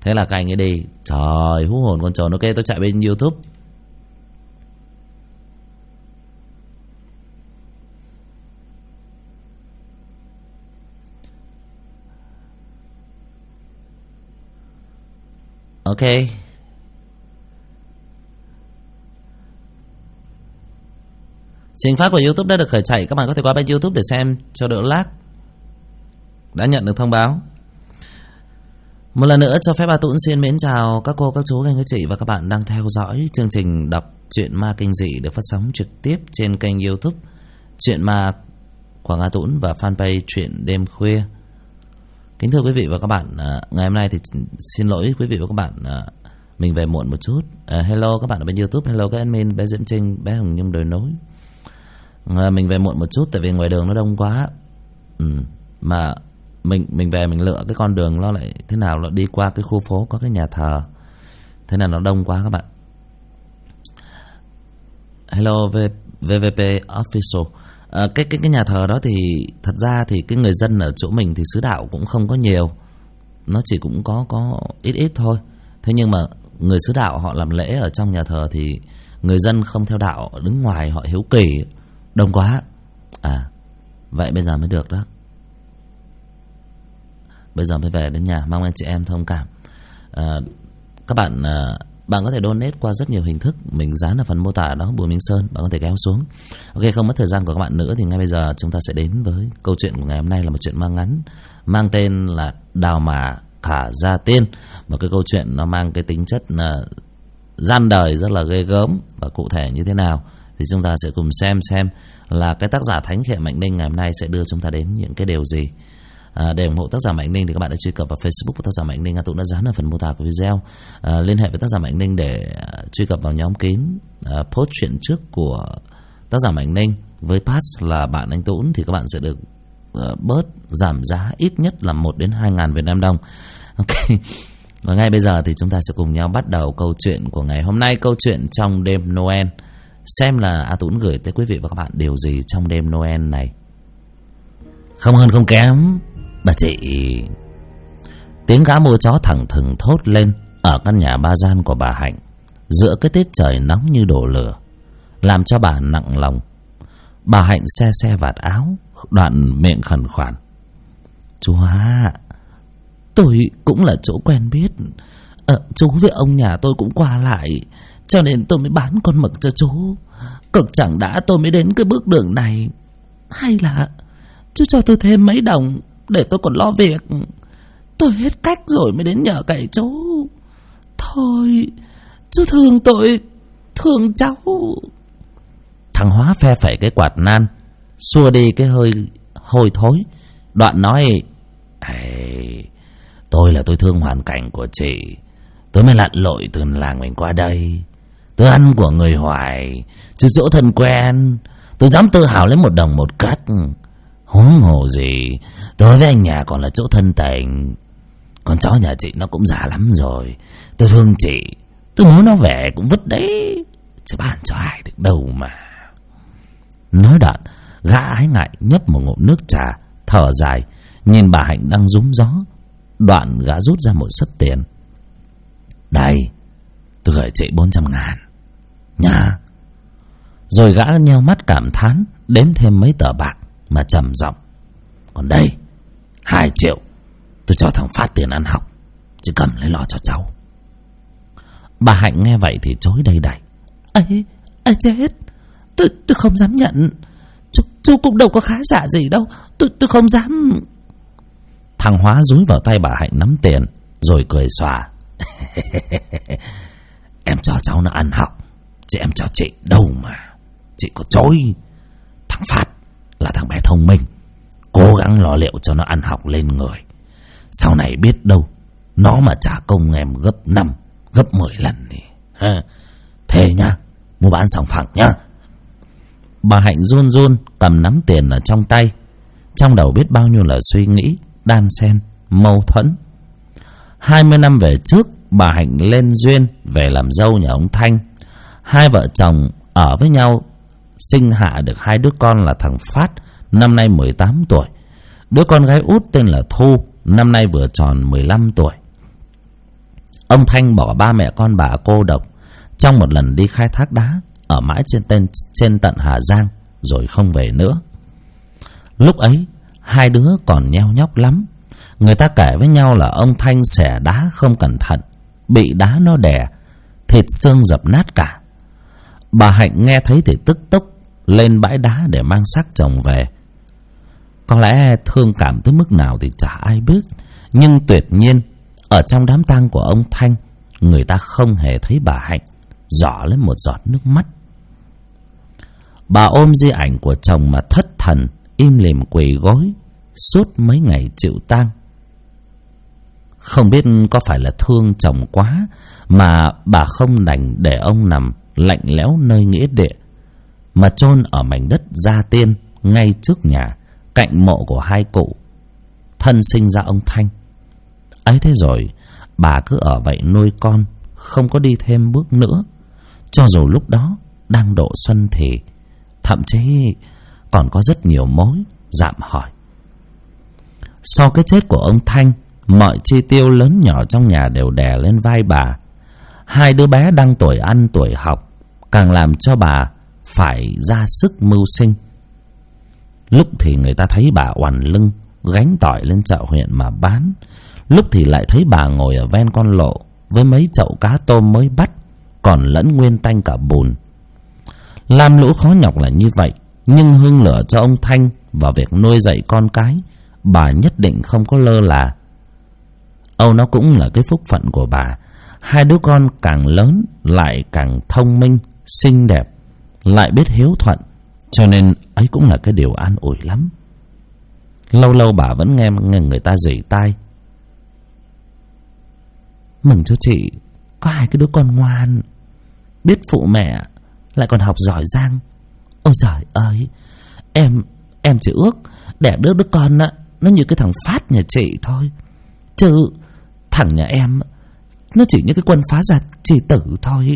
Thế là các anh ấy đi. Trời, hú hồn con trồn. Ok, tôi chạy bên YouTube. Ok. Trình phát của YouTube đã được khởi chạy. Các bạn có thể qua bên YouTube để xem cho đỡ lag. Đã nhận được thông báo. Một lần nữa cho phép A Tũng xin mến chào các cô, các chú, các chị và các bạn đang theo dõi chương trình đọc truyện ma kinh dị được phát sóng trực tiếp trên kênh YouTube Truyện Ma Quảng A Tũng và fanpage Truyện Đêm Khuya. Kính thưa quý vị và các bạn, ngày hôm nay thì xin lỗi quý vị và các bạn, mình về muộn một chút. Hello các bạn ở bên YouTube, hello các admin, bé Diễm Trinh, bé Hồng Nhung Đồi Nối. Mình về muộn một chút tại vì ngoài đường nó đông quá. Mà mình về mình lựa cái con đường nó lại thế nào, nó đi qua cái khu phố có cái nhà thờ, thế là nó đông quá các bạn. Hello VVP Official. Cái nhà thờ đó thì thật ra thì cái người dân ở chỗ mình thì xứ đạo cũng không có nhiều, nó chỉ cũng có ít thôi. Thế nhưng mà người xứ đạo họ làm lễ ở trong nhà thờ thì người dân không theo đạo đứng ngoài họ hiếu kỳ, đông quá. Vậy bây giờ mới được đó. Bây giờ mới về đến nhà, mong anh chị em thông cảm. Các bạn có thể donate qua rất nhiều hình thức, mình dán ở phần mô tả đó, Bùi Minh Sơn, bạn có thể kéo xuống. Ok, không mất thời gian của các bạn nữa thì ngay bây giờ chúng ta sẽ đến với câu chuyện của ngày hôm nay, là một chuyện ma ngắn mang tên là Đào Mả Khả Gia Tiên. Một cái câu chuyện nó mang cái tính chất là gian đời rất là ghê gớm, và cụ thể như thế nào thì chúng ta sẽ cùng xem là cái tác giả Thánh Khệ Mạnh Ninh ngày hôm nay sẽ đưa chúng ta đến những cái điều gì. Để ủng hộ tác giả Mạnh Ninh thì các bạn đã truy cập vào Facebook của tác giả Mạnh Ninh, A Tũng đã dán ở phần mô tả của video. Liên hệ với tác giả Mạnh Ninh để truy cập vào nhóm kín post chuyện trước của tác giả Mạnh Ninh với pass là bạn anh Tũng thì các bạn sẽ được bớt giảm giá ít nhất là 1 đến 2 ngàn Việt Nam đồng. Ok. Và ngay bây giờ thì chúng ta sẽ cùng nhau bắt đầu câu chuyện của ngày hôm nay, câu chuyện trong đêm Noel. Xem là A Tũng gửi tới quý vị và các bạn điều gì trong đêm Noel này. Không hơn không kém, bà chị. Tiếng gã mua chó thẳng thừng thốt lên ở căn nhà ba gian của bà Hạnh giữa cái tiết trời nóng như đổ lửa, làm cho bà nặng lòng. Bà Hạnh xe vạt áo, đoạn miệng khẩn khoản: "Chú Hóa, tôi cũng là chỗ quen biết. Chú với ông nhà tôi cũng qua lại, cho nên tôi mới bán con mực cho chú. Cực chẳng đã tôi mới đến cái bước đường này. Hay là chú cho tôi thêm mấy đồng để tôi còn lo việc. Tôi hết cách rồi mới đến nhờ cậy chú. Thôi, chú thương tôi, thương cháu." Thằng Hóa phe phẩy cái quạt nan, xua đi cái hơi hôi thối, đoạn nói: "Tôi là tôi thương hoàn cảnh của chị, tôi mới lặn lội từ làng mình qua đây. Tôi ăn của người hoài, chứ chỗ thân quen, tôi dám tự hào lấy 1 đồng 1 cắt. Huống hồ gì tôi với anh nhà còn là chỗ thân tình. Con chó nhà chị nó cũng già lắm rồi, tôi thương chị, tôi muốn nó về cũng vứt đấy, chứ bán cho ai được đâu mà." Nói đoạn, gã ái ngại nhấp một ngụm nước trà, thở dài nhìn bà Hạnh đang rúm gió. Đoạn gã rút ra một xấp tiền: "Đây, tôi gửi chị 400 ngàn nha." Rồi gã nheo mắt cảm thán, đếm thêm mấy tờ bạc mà trầm giọng: "Còn đây 2 triệu, tôi cho thằng Phát tiền ăn học, chứ cầm lấy lo cho cháu." Bà Hạnh nghe vậy thì chối đầy đẩy: "Ấy chết, tôi không dám nhận. Chú cũng đâu có khá giả gì đâu, tôi không dám." Thằng Hóa dúi vào tay bà Hạnh nắm tiền rồi cười xòa: "Em cho cháu nó ăn học, chứ em cho chị đâu mà chị có chối. Thằng Phát là thằng bé thông minh, cố gắng lo liệu cho nó ăn học lên người. Sau này biết đâu nó mà trả công em gấp 5, gấp 10 lần thì thế nhá, mua bán sòng phẳng nhá." Bà Hạnh run run cầm nắm tiền ở trong tay, trong đầu biết bao nhiêu là suy nghĩ đan xen mâu thuẫn. 20 năm về trước, bà Hạnh lên duyên về làm dâu nhà ông Thanh. 2 vợ chồng ở với nhau, sinh hạ được 2 đứa con là thằng Phát, năm nay 18 tuổi. Đứa con gái út tên là Thu, năm nay vừa tròn 15 tuổi. Ông Thanh bỏ ba mẹ con bà cô độc trong một lần đi khai thác đá ở mãi trên tận Hà Giang rồi không về nữa. Lúc ấy hai đứa còn nheo nhóc lắm. Người ta kể với nhau là ông Thanh xẻ đá không cẩn thận, bị đá nó đè, thịt xương dập nát cả. Bà Hạnh nghe thấy thì tức tốc lên bãi đá để mang xác chồng về. Có lẽ thương cảm tới mức nào thì chả ai biết, nhưng tuyệt nhiên ở trong đám tang của ông Thanh, người ta không hề thấy bà Hạnh rỏ lên một giọt nước mắt. Bà ôm di ảnh của chồng mà thất thần, im lìm quỳ gối suốt mấy ngày chịu tang. Không biết có phải là thương chồng quá mà bà không đành để ông nằm lạnh lẽo nơi nghĩa địa, mà chôn ở mảnh đất Gia Tiên ngay trước nhà, cạnh mộ của hai cụ thân sinh ra ông Thanh. Ấy thế rồi bà cứ ở vậy nuôi con, không có đi thêm bước nữa. Cho dù lúc đó đang độ xuân thì thậm chí còn có rất nhiều mối dạm hỏi. Sau cái chết của ông Thanh, mọi chi tiêu lớn nhỏ trong nhà đều đè lên vai bà. Hai đứa bé đang tuổi ăn tuổi học càng làm cho bà phải ra sức mưu sinh. Lúc thì người ta thấy bà oằn lưng gánh tỏi lên chợ huyện mà bán, lúc thì lại thấy bà ngồi ở ven con lộ với mấy chậu cá tôm mới bắt còn lẫn nguyên tanh cả bùn. Lam lũ khó nhọc là như vậy, nhưng hương lửa cho ông Thanh vào việc nuôi dạy con cái, bà nhất định không có lơ là. Âu nó cũng là cái phúc phận của bà. Hai đứa con càng lớn lại càng thông minh, xinh đẹp, lại biết hiếu thuận, cho nên ấy cũng là cái điều an ủi lắm. Lâu lâu bà vẫn nghe người ta rỉ tai: mừng cho chị có hai cái đứa con ngoan, biết phụ mẹ, lại còn học giỏi giang. Ôi giời ơi, em chỉ ước đẻ đứa con á, nó như cái thằng Phát nhà chị thôi, chứ thằng nhà em nó chỉ như cái quân phá giặc chỉ tử thôi.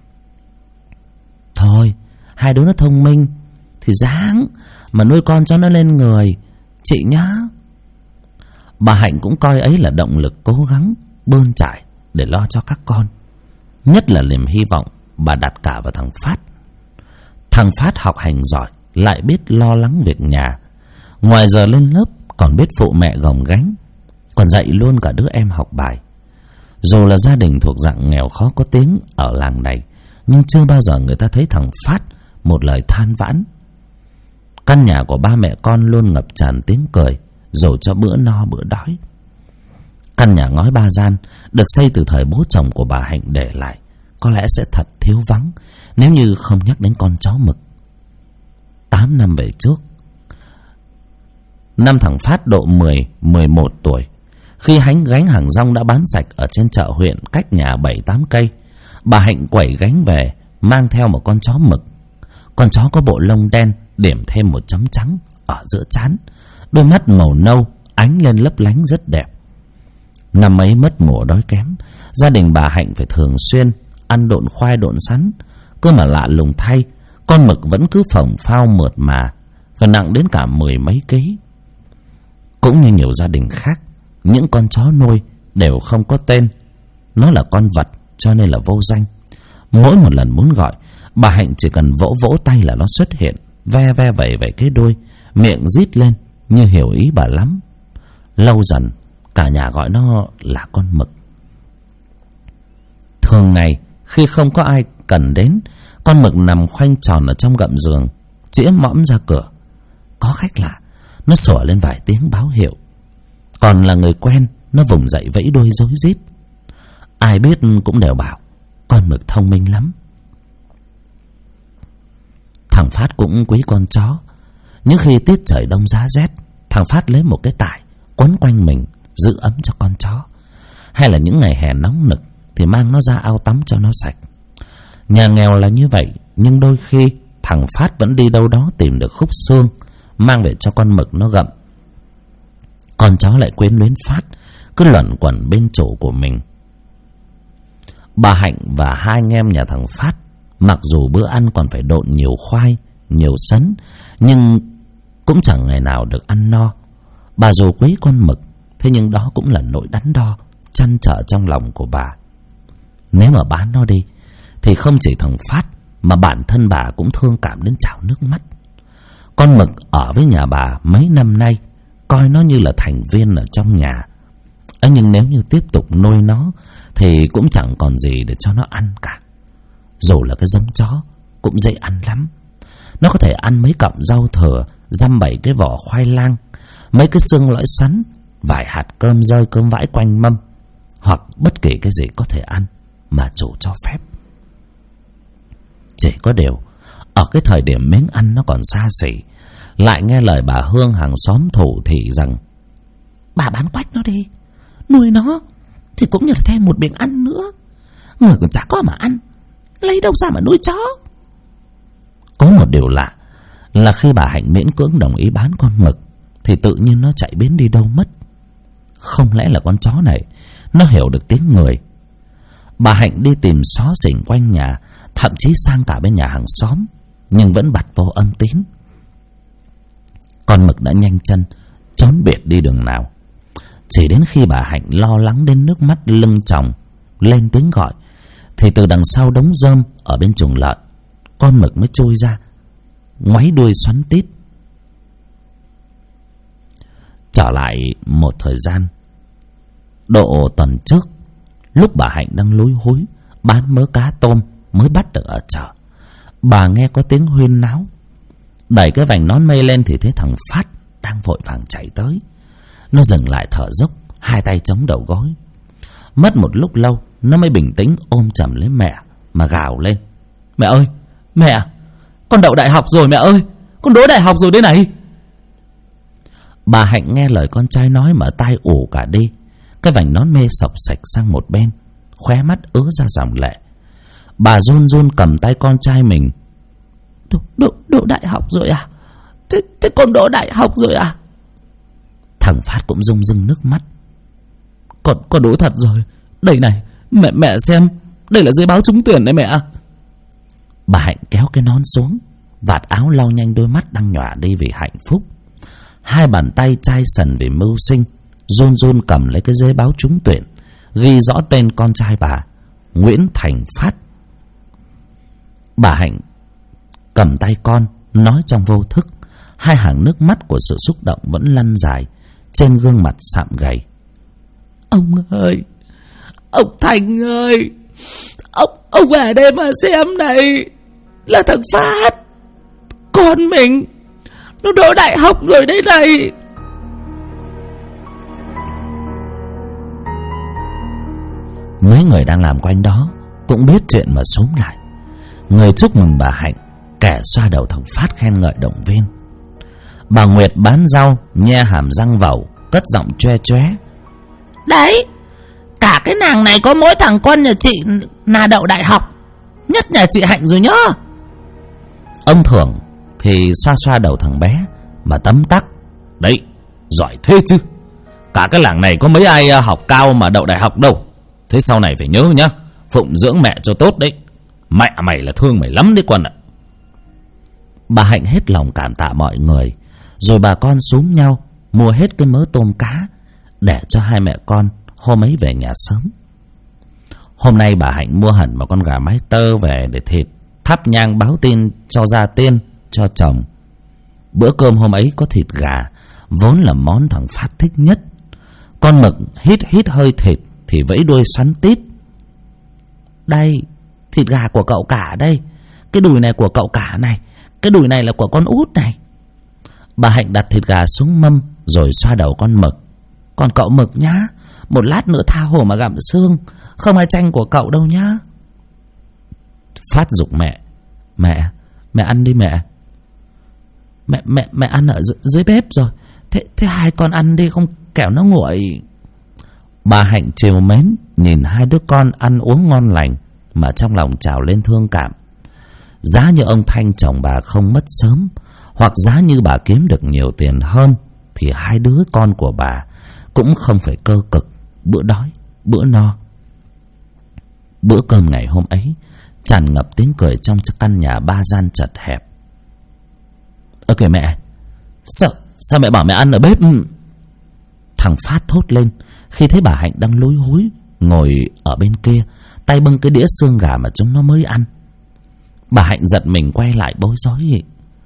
Thôi, hai đứa nó thông minh thì ráng mà nuôi con cho nó lên người chị nhá. Bà Hạnh cũng coi ấy là động lực cố gắng bươn trải để lo cho các con. Nhất là niềm hy vọng bà đặt cả vào thằng Phát. Thằng Phát học hành giỏi, lại biết lo lắng việc nhà, ngoài giờ lên lớp còn biết phụ mẹ gồng gánh, còn dạy luôn cả đứa em học bài. Dù là gia đình thuộc dạng nghèo khó có tiếng ở làng này, nhưng chưa bao giờ người ta thấy thằng Phát một lời than vãn. Căn nhà của ba mẹ con luôn ngập tràn tiếng cười, rồi cho bữa no bữa đói. Căn nhà ngói ba gian được xây từ thời bố chồng của bà Hạnh để lại, có lẽ sẽ thật thiếu vắng nếu như không nhắc đến con chó mực. 8 năm về trước, năm thằng Phát độ 10-11 tuổi, khi gánh hàng rong đã bán sạch ở trên chợ huyện cách nhà 7-8 cây, bà Hạnh quẩy gánh về mang theo một con chó mực. Con chó có bộ lông đen điểm thêm một chấm trắng ở giữa trán, đôi mắt màu nâu ánh lên lấp lánh rất đẹp. Năm ấy mất mùa đói kém, gia đình bà Hạnh phải thường xuyên ăn độn khoai độn sắn. Cơ mà lạ lùng thay, con mực vẫn cứ phồng phao mượt mà và nặng đến cả 10 mấy ký. Cũng như nhiều gia đình khác, những con chó nuôi đều không có tên, nó là con vật cho nên là vô danh. Mỗi một lần muốn gọi, bà Hạnh chỉ cần vỗ vỗ tay là nó xuất hiện, ve ve vẩy vẩy cái đuôi, miệng rít lên như hiểu ý bà lắm. Lâu dần cả nhà gọi nó là con mực. Thường ngày khi không có ai cần đến, con mực nằm khoanh tròn ở trong gầm giường, chĩa mõm ra cửa. Có khách lạ, nó sủa lên vài tiếng báo hiệu. Còn là người quen, nó vùng dậy vẫy đuôi rối rít. Ai biết cũng đều bảo con mực thông minh lắm. Thằng Phát cũng quý con chó. Những khi tiết trời đông giá rét, thằng Phát lấy một cái tải quấn quanh mình giữ ấm cho con chó. Hay là những ngày hè nóng nực thì mang nó ra ao tắm cho nó sạch. Nhà nghèo là như vậy, nhưng đôi khi thằng Phát vẫn đi đâu đó tìm được khúc xương mang về cho con mực nó gặm. Con chó lại quyến luyến Phát, cứ luẩn quẩn bên chỗ của mình. Bà Hạnh và hai anh em nhà thằng Phát, mặc dù bữa ăn còn phải độn nhiều khoai, nhiều sắn, nhưng cũng chẳng ngày nào được ăn no. Bà dù quý con mực, thế nhưng đó cũng là nỗi đắn đo, trăn trở trong lòng của bà. Nếu mà bán nó đi thì không chỉ thằng Phát mà bản thân bà cũng thương cảm đến trào nước mắt. Con Mực ở với nhà bà mấy năm nay, coi nó như là thành viên ở trong nhà. Nhưng nếu như tiếp tục nuôi nó thì cũng chẳng còn gì để cho nó ăn cả. Dù là cái giống chó cũng dễ ăn lắm. Nó có thể ăn mấy cọng rau thừa, dăm bảy cái vỏ khoai lang, mấy cái xương lõi sắn, vài hạt cơm rơi cơm vãi quanh mâm, hoặc bất kỳ cái gì có thể ăn mà chủ cho phép. Chỉ có điều ở cái thời điểm miếng ăn nó còn xa xỉ, lại nghe lời bà Hương hàng xóm thủ thì rằng: bà bán quách nó đi, nuôi nó thì cũng như là thêm một miếng ăn nữa. Người còn chả có mà ăn, lấy đâu ra mà nuôi chó. Có một điều lạ là khi bà Hạnh miễn cưỡng đồng ý bán con Mực thì tự nhiên nó chạy biến đi đâu mất. Không lẽ là con chó này nó hiểu được tiếng người? Bà Hạnh đi tìm xó xỉnh quanh nhà, thậm chí sang cả bên nhà hàng xóm, nhưng vẫn bặt vô âm tín. Con Mực đã nhanh chân trốn biệt đi đường nào. Chỉ đến khi bà Hạnh lo lắng đến nước mắt lưng tròng, lên tiếng gọi, thì từ đằng sau đống rơm ở bên chuồng lợn, con Mực mới trôi ra, ngoáy đuôi xoắn tít. Trở lại một thời gian độ tuần trước, lúc bà Hạnh đang lúi húi bán mớ cá tôm mới bắt được ở chợ, bà nghe có tiếng huyên náo. Đẩy cái vành nón mây lên thì thấy thằng Phát đang vội vàng chạy tới. Nó dừng lại thở dốc, hai tay chống đầu gối. Mất một lúc lâu nó mới bình tĩnh ôm chầm lấy mẹ mà gào lên: mẹ ơi, mẹ, con đậu đại học rồi mẹ ơi, con đỗ đại học rồi đây này. Bà Hạnh nghe lời con trai nói mà tai ù cả đi. Cái vành nón mê sọc sạch sang một bên, khóe mắt ứa ra dòng lệ. Bà run run cầm tay con trai mình: Đỗ đại học rồi à? Thế con đỗ đại học rồi à? Thằng Phát cũng rưng rưng nước mắt: Con đỗ thật rồi. Đây này, mẹ xem, đây là giấy báo trúng tuyển đấy mẹ. Bà Hạnh kéo cái nón xuống, vạt áo lau nhanh đôi mắt đang nhòa đi vì hạnh phúc. Hai bàn tay chai sần vì mưu sinh, run run cầm lấy cái giấy báo trúng tuyển, ghi rõ tên con trai bà, Nguyễn Thành Phát. Bà Hạnh cầm tay con, nói trong vô thức. Hai hàng nước mắt của sự xúc động vẫn lăn dài trên gương mặt sạm gầy. Ông ơi, ông Thành ơi, ông về đây mà xem này, là thằng Phát, con mình, nó đỗ đại học rồi đấy này. Mấy người đang làm quanh đó cũng biết chuyện mà xúm lại. Người chúc mừng bà Hạnh, kẻ xoa đầu thằng Phát khen ngợi động viên. Bà Nguyệt bán rau nhe hàm răng vẩu, cất giọng choe choé: đấy, cả cái nàng này có mỗi thằng con nhà chị là đậu đại học, nhất nhà chị Hạnh rồi nhá. Ông Thưởng thì xoa xoa đầu thằng bé mà tấm tắc: đấy, giỏi thế chứ, cả cái làng này có mấy ai học cao mà đậu đại học đâu. Thế sau này phải nhớ nhá, phụng dưỡng mẹ cho tốt đấy, mẹ mày là thương mày lắm đấy con ạ. Bà Hạnh hết lòng cảm tạ mọi người, rồi bà con xúm nhau mua hết cái mớ tôm cá để cho hai mẹ con hôm ấy về nhà sớm. Hôm nay bà Hạnh mua hẳn một con gà mái tơ về để thịt, thắp nhang báo tin cho gia tiên, cho chồng. Bữa cơm hôm ấy có thịt gà, vốn là món thằng Phát thích nhất. Con Mực hít hơi thịt thì vẫy đuôi xoắn tít: đây, thịt gà của cậu cả đây, cái đùi này của cậu cả này, cái đùi này là của con út này. Bà Hạnh đặt thịt gà xuống mâm rồi xoa đầu con Mực: còn cậu Mực nhá, một lát nữa tha hồ mà gặm xương, không ai tranh của cậu đâu nhá. Phát giục mẹ: mẹ ăn đi mẹ. Mẹ ăn ở dưới bếp rồi. Thế hai con ăn đi, không kẻo nó nguội. Bà Hạnh trìu mến nhìn hai đứa con ăn uống ngon lành mà trong lòng trào lên thương cảm. Giá như ông Thanh chồng bà không mất sớm, hoặc giá như bà kiếm được nhiều tiền hơn, thì hai đứa con của bà cũng không phải cơ cực bữa đói bữa no. Bữa cơm ngày hôm ấy tràn ngập tiếng cười trong căn nhà ba gian chật hẹp. Kìa mẹ, sao mẹ bảo mẹ ăn ở bếp? Thằng Phát thốt lên khi thấy bà Hạnh đang lúi húi ngồi ở bên kia, tay bưng cái đĩa xương gà mà chúng nó mới ăn. Bà Hạnh giật mình quay lại bối rối.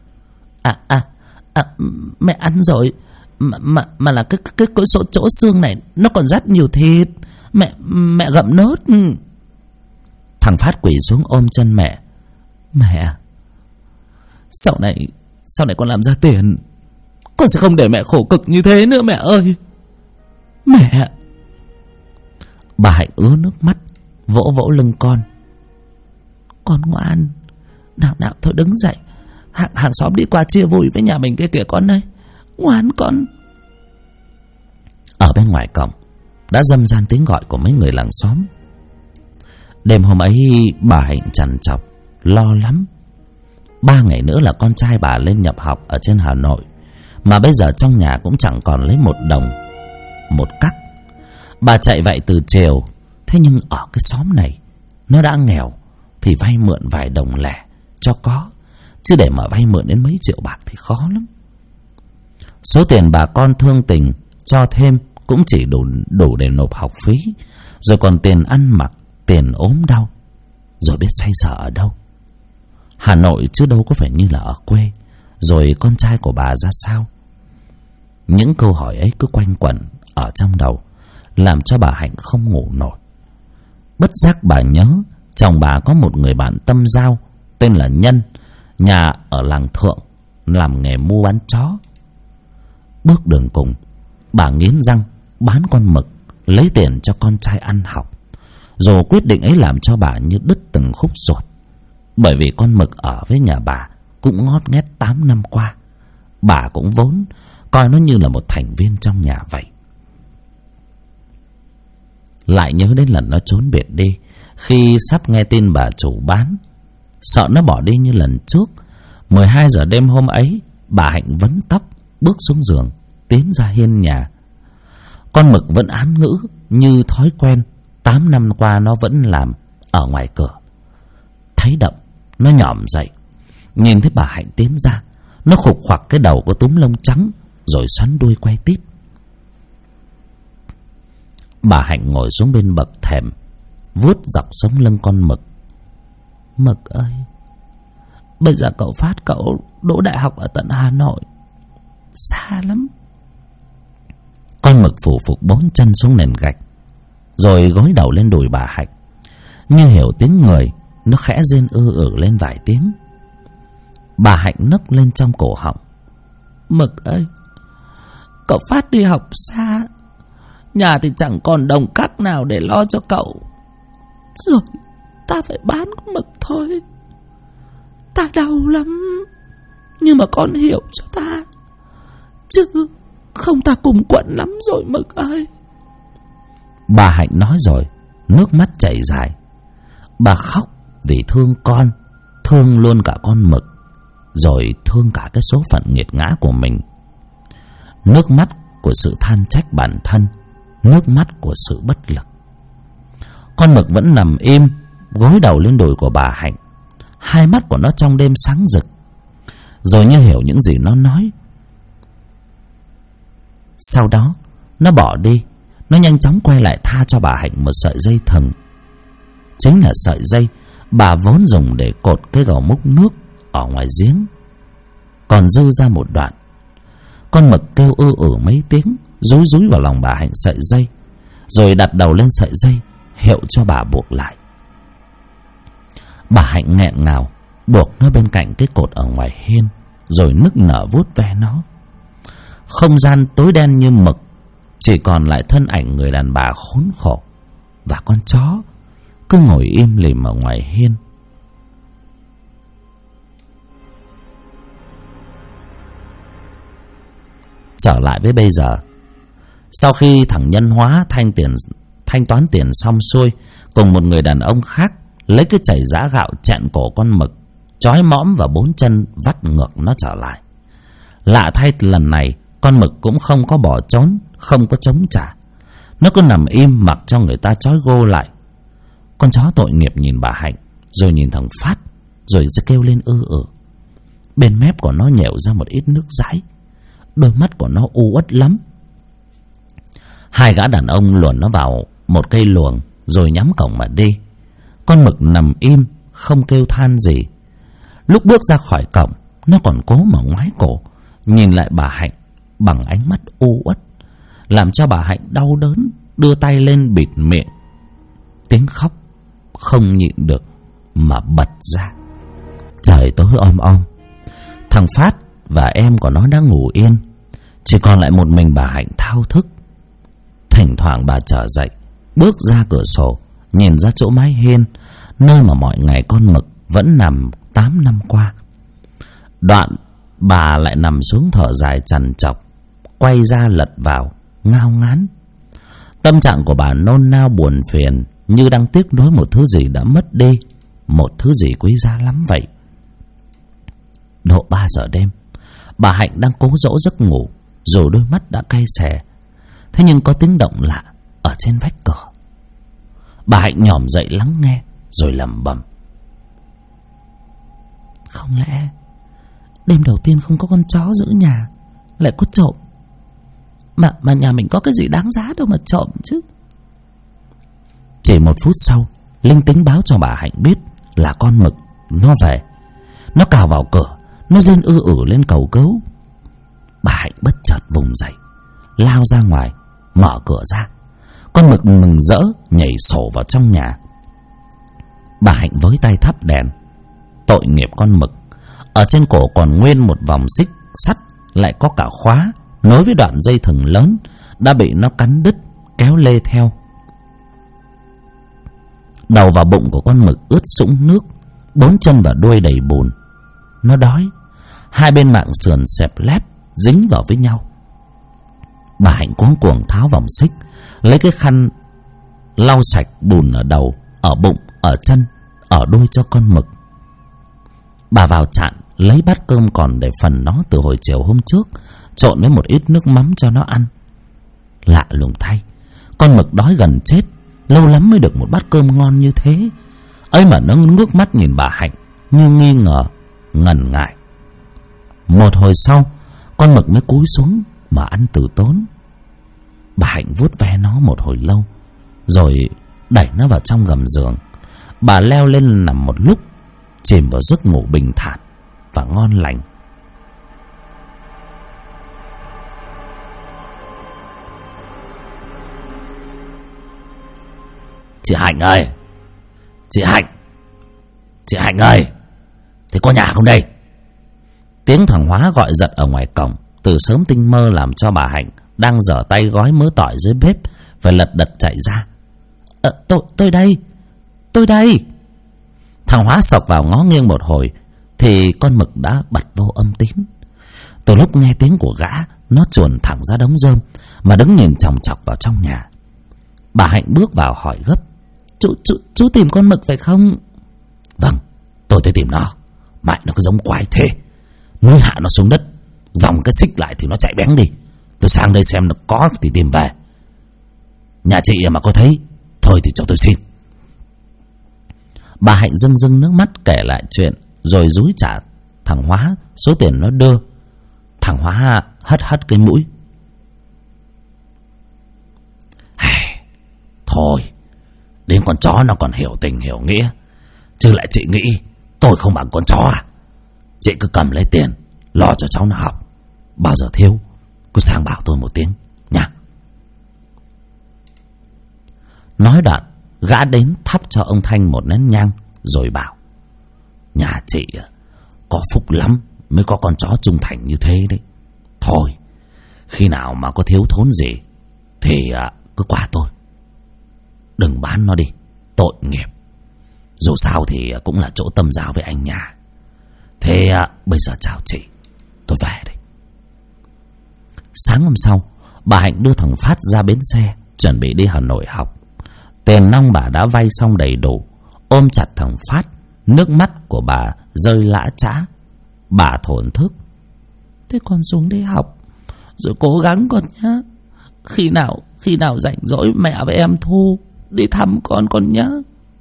Mẹ ăn rồi, mà là cái chỗ xương này nó còn rất nhiều thịt. Mẹ gặm nốt. Thằng Phát quỳ xuống ôm chân mẹ. Mẹ, sau này con làm ra tiền, con sẽ không để mẹ khổ cực như thế nữa mẹ ơi. Mẹ. Bà Hạnh ứa nước mắt, vỗ vỗ lưng con. Con ngoan, nào thôi đứng dậy, hàng xóm đi qua chia vui với nhà mình kia kìa con ơi. Ngoan con. Ở bên ngoài cổng đã râm ran tiếng gọi của mấy người làng xóm. Đêm hôm ấy bà Hạnh trằn trọc, lo lắm. 3 ngày nữa là con trai bà lên nhập học ở trên Hà Nội, mà bây giờ trong nhà cũng chẳng còn lấy 1 đồng 1 cắc. Bà chạy vậy từ chiều. Thế nhưng ở cái xóm này nó đã nghèo thì vay mượn vài đồng lẻ cho có, chứ để mà vay mượn đến mấy triệu bạc thì khó lắm. Số tiền bà con thương tình cho thêm cũng chỉ đủ để nộp học phí, rồi còn tiền ăn mặc, tiền ốm đau, rồi biết xoay sở ở đâu. Hà Nội chứ đâu có phải như là ở quê. Rồi con trai của bà ra sao? Những câu hỏi ấy cứ quanh quẩn ở trong đầu, làm cho bà Hạnh không ngủ nổi. Bất giác bà nhớ chồng bà có một người bạn tâm giao tên là Nhân, nhà ở làng Thượng, làm nghề mua bán chó. Bước đường cùng, bà nghiến răng bán con mực lấy tiền cho con trai ăn học. Rồi quyết định ấy làm cho bà như đứt từng khúc ruột. Bởi vì con mực ở với nhà bà cũng ngót nghét 8 năm qua. Bà cũng vốn coi nó như là một thành viên trong nhà vậy. Lại nhớ đến lần nó trốn biệt đi, khi sắp nghe tin bà chủ bán, sợ nó bỏ đi như lần trước. 12 giờ đêm hôm ấy, bà Hạnh vấn tóc bước xuống giường, tiến ra hiên nhà. Con mực vẫn án ngữ như thói quen 8 năm qua nó vẫn làm ở ngoài cửa. Thấy động, nó nhỏm dậy, nhìn thấy bà Hạnh tiến ra, nó khục khoặc cái đầu có túm lông trắng, rồi xoắn đuôi quay tít. Bà Hạnh ngồi xuống bên bậc thềm, vuốt dọc sống lưng con mực. Mực ơi, bây giờ cậu Phát cậu đỗ đại học ở tận Hà Nội, xa lắm. Con mực phủ phục 4 chân xuống nền gạch, rồi gối đầu lên đùi bà Hạnh. Như hiểu tiếng người, nó khẽ rên lên vài tiếng. Bà Hạnh nấc lên trong cổ họng. Mực ơi, cậu Phát đi học xa, nhà thì chẳng còn đồng cắc nào để lo cho cậu, rồi ta phải bán con mực thôi. Ta đau lắm, nhưng mà con hiểu cho ta, chứ không ta cùng quẫn lắm rồi Mực ơi. Bà Hạnh nói rồi, nước mắt chảy dài. Bà khóc vì thương con, thương luôn cả con mực, rồi thương cả cái số phận nghiệt ngã của mình. Nước mắt của sự than trách bản thân, nước mắt của sự bất lực. Con mực vẫn nằm im, gối đầu lên đùi của bà Hạnh. Hai mắt của nó trong đêm sáng rực. Rồi như hiểu những gì nó nói. Sau đó nó bỏ đi. Nó nhanh chóng quay lại tha cho bà Hạnh một sợi dây thừng. Chính là sợi dây bà vốn dùng để cột cái gầu múc nước ở ngoài giếng. Còn dư ra một đoạn. Con mực kêu mấy tiếng, rúi rúi vào lòng bà Hạnh sợi dây, rồi đặt đầu lên sợi dây, hiệu cho bà buộc lại. Bà Hạnh nghẹn ngào buộc nó bên cạnh cái cột ở ngoài hiên, rồi nức nở vuốt ve nó. Không gian tối đen như mực, chỉ còn lại thân ảnh người đàn bà khốn khổ và con chó cứ ngồi im lìm ở ngoài hiên. Trở lại với bây giờ, sau khi thằng Nhân Hóa thanh toán tiền xong xuôi, cùng một người đàn ông khác lấy cái chày giã gạo chặn cổ con mực, trói mõm vào 4 chân vắt ngược nó trở lại. Lạ thay, lần này con mực cũng không có bỏ trốn, không có chống trả. Nó cứ nằm im mặc cho người ta trói gô lại. Con chó tội nghiệp nhìn bà Hạnh, rồi nhìn thằng Phát, rồi kêu lên Bên mép của nó nhẻo ra một ít nước dãi. Đôi mắt của nó u uất lắm. Hai gã đàn ông luồn nó vào một cây luồng, rồi nhắm cổng mà đi. Con Mực nằm im không kêu than gì. Lúc bước ra khỏi cổng, nó còn cố mà ngoái cổ nhìn lại bà Hạnh bằng ánh mắt u uất, làm cho bà Hạnh đau đớn đưa tay lên bịt miệng. Tiếng khóc không nhịn được mà bật ra. Trời tối om om. Thằng Phát và em của nó đang ngủ yên, chỉ còn lại một mình bà Hạnh thao thức. Thỉnh thoảng bà trở dậy, bước ra cửa sổ, nhìn ra chỗ mái hiên, nơi mà mọi ngày con Mực vẫn nằm 8 năm qua. Đoạn bà lại nằm xuống thở dài trằn trọc, quay ra lật vào, ngao ngán. Tâm trạng của bà nôn nao buồn phiền, như đang tiếc nuối một thứ gì đã mất đi, một thứ gì quý giá lắm vậy. Độ 3 giờ đêm, bà Hạnh đang cố dỗ giấc ngủ, dù đôi mắt đã cay xè. Thế nhưng có tiếng động lạ ở trên vách cửa. Bà Hạnh nhòm dậy lắng nghe, rồi lẩm bẩm: không lẽ đêm đầu tiên không có con chó giữ nhà, lại có trộm? Mà nhà mình có cái gì đáng giá đâu mà trộm chứ. Chỉ 1 phút sau, linh tính báo cho bà Hạnh biết là con Mực nó về. Nó cào vào cửa, nó rên ư ử lên cầu cứu. Bà Hạnh bất chợt vùng dậy, lao ra ngoài, mở cửa ra. Con Mực mừng rỡ nhảy sổ vào trong nhà. Bà Hạnh với tay thắp đèn. Tội nghiệp con Mực, ở trên cổ còn nguyên một vòng xích sắt, lại có cả khóa nối với đoạn dây thừng lớn đã bị nó cắn đứt, kéo lê theo. Đầu và bụng của con Mực ướt sũng nước, 4 chân và đuôi đầy bùn. Nó đói, hai bên mạng sườn xẹp lép dính vào với nhau. Bà Hạnh cuống cuồng tháo vòng xích, lấy cái khăn lau sạch bùn ở đầu, ở bụng, ở chân, ở đuôi cho con Mực. Bà vào chạn lấy bát cơm còn để phần nó từ hồi chiều hôm trước, trộn với một ít nước mắm cho nó ăn. Lạ lùng thay, con Mực đói gần chết, lâu lắm mới được một bát cơm ngon như thế. Ấy mà nó ngước mắt nhìn bà Hạnh như nghi ngờ, ngần ngại. Một hồi sau, con Mực mới cúi xuống mà ăn từ tốn. Bà Hạnh vuốt ve nó một hồi lâu, rồi đẩy nó vào trong gầm giường. Bà leo lên nằm một lúc, chìm vào giấc ngủ bình thản và ngon lành. Chị Hạnh ơi! Chị Hạnh! Chị Hạnh ơi! Thế có nhà không đây? Tiếng thằng Hóa gọi giật ở ngoài cổng. Từ sớm tinh mơ làm cho bà Hạnh đang giở tay gói mớ tỏi dưới bếp phải lật đật chạy ra. Tôi đây! Tôi đây! Thằng Hóa sộc vào ngó nghiêng một hồi thì con Mực đã bật vô âm tín. Từ lúc nghe tiếng của gã, nó chuồn thẳng ra đống rơm mà đứng nhìn chòng chọc vào trong nhà. Bà Hạnh bước vào hỏi gấp: Chú tìm con Mực phải không? Vâng, tôi tới tìm nó. Mẹ nó cứ giống quái thế, nuôi hạ nó xuống đất, dòng cái xích lại thì nó chạy bén đi. Tôi sang đây xem nó có thì tìm về. Nhà chị mà có thấy, thôi thì cho tôi xin. Bà Hạnh rưng rưng nước mắt kể lại chuyện, rồi dúi trả thằng Hóa số tiền nó đưa. Thằng Hóa hất hất cái mũi: thôi, đến con chó nó còn hiểu tình hiểu nghĩa, chứ lại chị nghĩ tôi không bằng con chó à? Chị cứ cầm lấy tiền lo cho cháu nó học, bao giờ thiếu cứ sang bảo tôi một tiếng nha. Nói đoạn, gã đến thắp cho ông Thanh một nén nhang, rồi bảo: nhà chị có phúc lắm mới có con chó trung thành như thế đấy. Thôi, khi nào mà có thiếu thốn gì thì cứ qua tôi, đừng bán nó đi, tội nghiệp. Dù sao thì cũng là chỗ tâm giao với anh nhà. Thế bây giờ chào chị, tôi về đây. Sáng hôm sau, bà Hạnh đưa thằng Phát ra bến xe, chuẩn bị đi Hà Nội học. Tiền nong bà đã vay xong đầy đủ. Ôm chặt thằng Phát, nước mắt của bà rơi lã chã. Bà thổn thức: thế con xuống đây học, rồi cố gắng con nhá. Khi nào rảnh rỗi mẹ với em Thu đi thăm con nhá.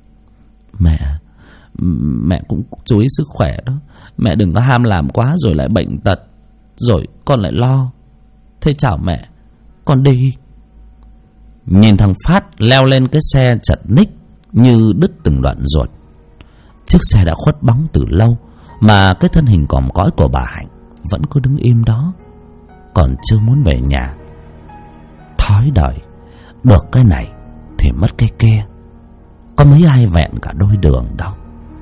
Mẹ cũng chú ý sức khỏe đó. Mẹ đừng có ham làm quá rồi lại bệnh tật, rồi con lại lo. Thế chào mẹ, con đi. Nhìn thằng Phát leo lên cái xe chật ních, như đứt từng đoạn ruột. Chiếc xe đã khuất bóng từ lâu, mà cái thân hình còm cõi của bà Hạnh vẫn cứ đứng im đó, còn chưa muốn về nhà. Thói đời, được cái này thì mất cái kia, có mấy ai vẹn cả đôi đường đâu.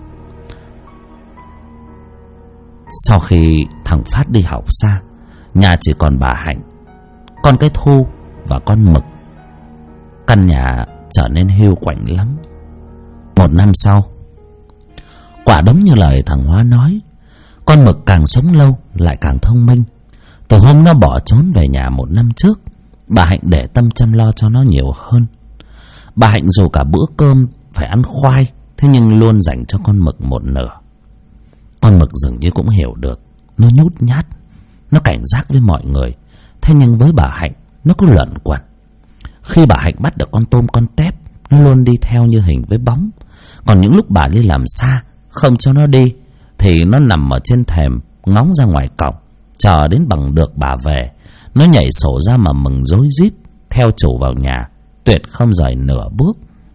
Sau khi thằng Phát đi học xa, nhà chỉ còn bà Hạnh, con cái Thu và con Mực. Căn nhà trở nên hiu quạnh lắm. 1 năm sau, quả đúng như lời thằng Hóa nói, con Mực càng sống lâu lại càng thông minh. Từ hôm nó bỏ trốn về nhà 1 năm trước, bà Hạnh để tâm chăm lo cho nó nhiều hơn. Bà Hạnh dù cả bữa cơm phải ăn khoai, thế nhưng luôn dành cho con Mực một nửa. Con Mực dường như cũng hiểu được. Nó nhút nhát, nó cảnh giác với mọi người, thế nhưng với bà Hạnh nó cứ luẩn quẩn. Khi bà Hạnh bắt được con tôm con tép, nó luôn đi theo như hình với bóng. Còn những lúc bà đi làm xa không cho nó đi, thì nó nằm ở trên thềm ngóng ra ngoài cổng, chờ đến bằng được bà về. Nó nhảy sổ ra mà mừng rối rít, theo chủ vào nhà, tuyệt không rời nửa bước.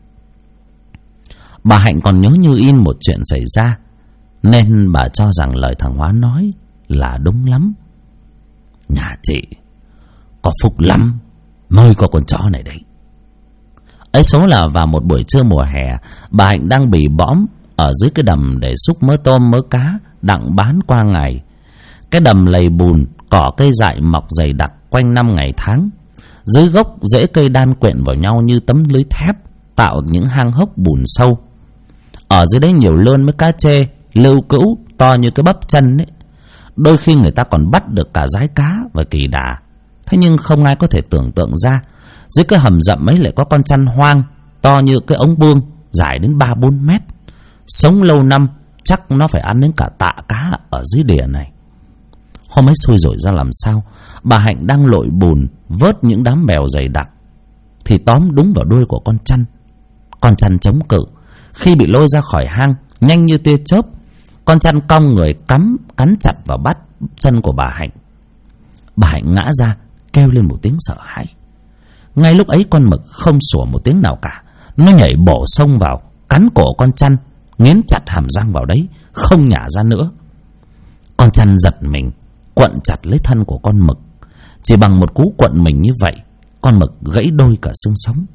Bà Hạnh còn nhớ như in một chuyện xảy ra, nên bà cho rằng lời thằng Hóa nói là đúng lắm. Nhà chị có phúc lắm mới có con chó này đấy. Ấy số là vào một buổi trưa mùa hè, bà Hạnh đang bì bõm ở dưới cái đầm để xúc mớ tôm mớ cá đặng bán qua ngày. Cái đầm lầy bùn, cỏ cây dại mọc dày đặc quanh năm ngày tháng. Dưới gốc rễ cây đan quyện vào nhau như tấm lưới thép, tạo những hang hốc bùn sâu. Ở dưới đấy nhiều lươn với cá trê, lưu cữu to như cái bắp chân ấy. Đôi khi người ta còn bắt được cả dái cá và kỳ đà. Thế nhưng không ai có thể tưởng tượng ra, dưới cái hầm rậm ấy lại có con chăn hoang to như cái ống buông, dài đến 3-4 mét. Sống lâu năm chắc nó phải ăn đến cả tạ cá ở dưới đìa này. Hôm ấy xui rủi ra làm sao, bà Hạnh đang lội bùn vớt những đám bèo dày đặc, thì tóm đúng vào đuôi của con chăn. Con chăn chống cự, khi bị lôi ra khỏi hang nhanh như tia chớp. Con chăn cong người cắn chặt vào bắp chân của bà Hạnh. Bà Hạnh ngã ra kêu lên một tiếng sợ hãi. Ngay lúc ấy con Mực không sủa một tiếng nào cả, nó nhảy bổ xông vào, cắn cổ con chăn, nghiến chặt hàm răng vào đấy, không nhả ra nữa. Con chăn giật mình, quặn chặt lấy thân của con Mực. Chỉ bằng một cú quặn mình như vậy, con Mực gãy đôi cả xương sống.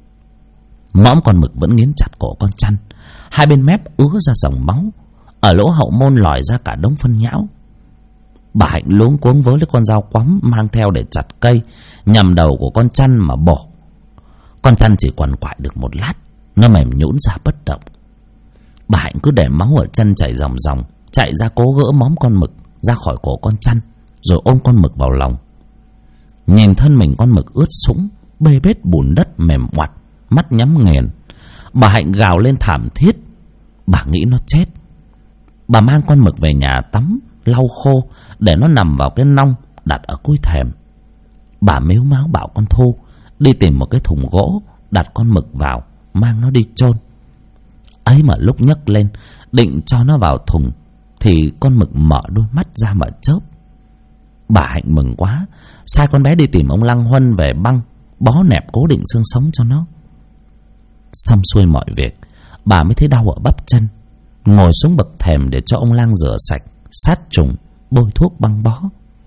Mõm con Mực vẫn nghiến chặt cổ con chăn, hai bên mép ứa ra dòng máu, ở lỗ hậu môn lòi ra cả đống phân nhão. Bà Hạnh luống cuống với lấy con dao quắm mang theo để chặt cây, nhằm đầu của con chăn mà bổ. Con chăn chỉ quằn quại được một lát, nó mềm nhũn ra bất động. Bà Hạnh cứ để máu ở chân chảy ròng ròng, chạy ra cố gỡ móm con Mực ra khỏi cổ con chăn, rồi ôm con Mực vào lòng. Nhìn thân mình con Mực ướt sũng, bê bết bùn đất mềm oặt, mắt nhắm nghiền, bà Hạnh gào lên thảm thiết. Bà nghĩ nó chết. Bà mang con Mực về nhà tắm, lau khô để nó nằm vào cái nong đặt ở cuối thềm. Bà mếu máo bảo con Thu đi tìm một cái thùng gỗ, đặt con Mực vào, mang nó đi chôn. Ấy mà lúc nhấc lên định cho nó vào thùng, thì con Mực mở đôi mắt ra mà chớp. Bà Hạnh mừng quá, sai con bé đi tìm ông Lăng Huân về băng bó nẹp cố định xương sống cho nó. Xong xuôi mọi việc, bà mới thấy đau ở bắp chân, ngồi xuống bậc thềm để cho ông Lang rửa sạch, sát trùng, bôi thuốc băng bó.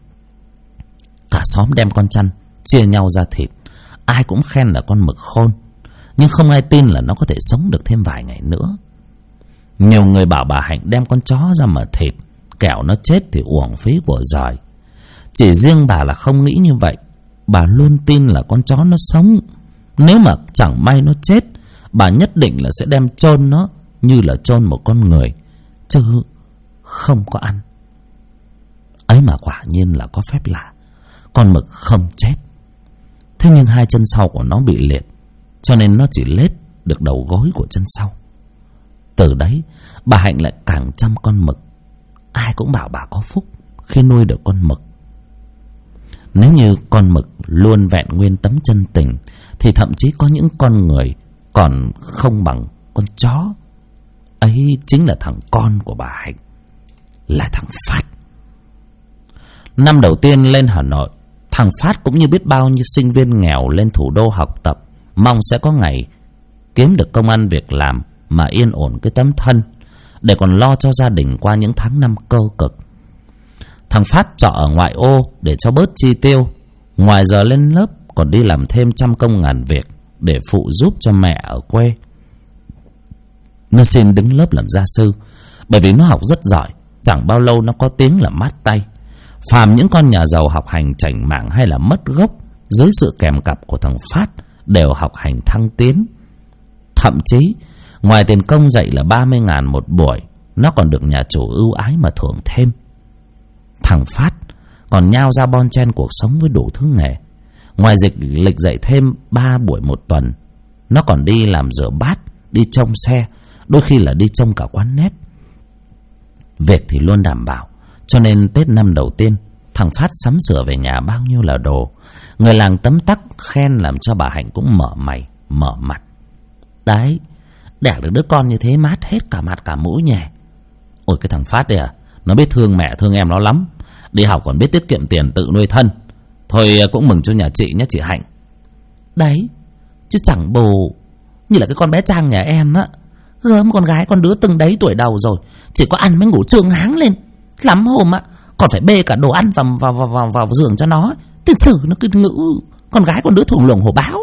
Cả xóm đem con chăn chia nhau ra thịt, ai cũng khen là con Mực khôn, nhưng không ai tin là nó có thể sống được thêm vài ngày nữa. Nhiều người bảo bà Hạnh đem con chó ra mà thịt, kẻo nó chết thì uổng phí của giời. Chỉ riêng bà là không nghĩ như vậy. Bà luôn tin là con chó nó sống. Nếu mà chẳng may nó chết, bà nhất định là sẽ đem chôn nó như là chôn một con người, chứ không có ăn. Ấy mà quả nhiên là có phép lạ, con Mực không chết. Thế nhưng hai chân sau của nó bị liệt, cho nên nó chỉ lết được đầu gối của chân sau. Từ đấy bà Hạnh lại càng chăm con Mực. Ai cũng bảo bà có phúc khi nuôi được con Mực. Nếu như con Mực luôn vẹn nguyên tấm chân tình, thì thậm chí có những con người còn không bằng con chó. Ấy chính là thằng con của bà Hạnh, là thằng Phát. Năm đầu tiên lên Hà Nội, thằng Phát cũng như biết bao nhiêu sinh viên nghèo lên thủ đô học tập, mong sẽ có ngày kiếm được công ăn việc làm mà yên ổn cái tấm thân, để còn lo cho gia đình qua những tháng năm cơ cực. Thằng Phát trọ ở ngoại ô để cho bớt chi tiêu, ngoài giờ lên lớp còn đi làm thêm trăm công ngàn việc để phụ giúp cho mẹ ở quê. Nó xin đứng lớp làm gia sư, bởi vì nó học rất giỏi, chẳng bao lâu nó có tiếng là mát tay. Phàm những con nhà giàu học hành chảnh mảng hay là mất gốc, dưới sự kèm cặp của thằng Phát đều học hành thăng tiến. Thậm chí ngoài tiền công dạy là 30.000 một buổi, nó còn được nhà chủ ưu ái mà thưởng thêm. Thằng Phát còn nhao ra bon chen cuộc sống với đủ thứ nghề. Ngoài lịch dạy thêm 3 buổi một tuần, nó còn đi làm rửa bát, đi trông xe, đôi khi là đi trông cả quán nét. Việc thì luôn đảm bảo, cho nên Tết năm đầu tiên thằng Phát sắm sửa về nhà bao nhiêu là đồ. Người làng tấm tắc khen làm cho bà Hạnh cũng mở mày mở mặt. Đấy, đẻ được đứa con như thế mát hết cả mặt cả mũi nhỉ. Ôi cái thằng Phát đây à, nó biết thương mẹ thương em nó lắm. Đi học còn biết tiết kiệm tiền tự nuôi thân. Thôi cũng mừng cho nhà chị nhé chị Hạnh. Đấy, chứ chẳng bù như là cái con bé Trang nhà em á, gớm con gái con đứa từng đấy tuổi đầu rồi, chỉ có ăn mới ngủ trương háng lên. Lắm hôm á còn phải bê cả đồ ăn vào giường cho nó. Thật sự nó cứ ngữ con gái con đứa thuồng luồng hổ báo.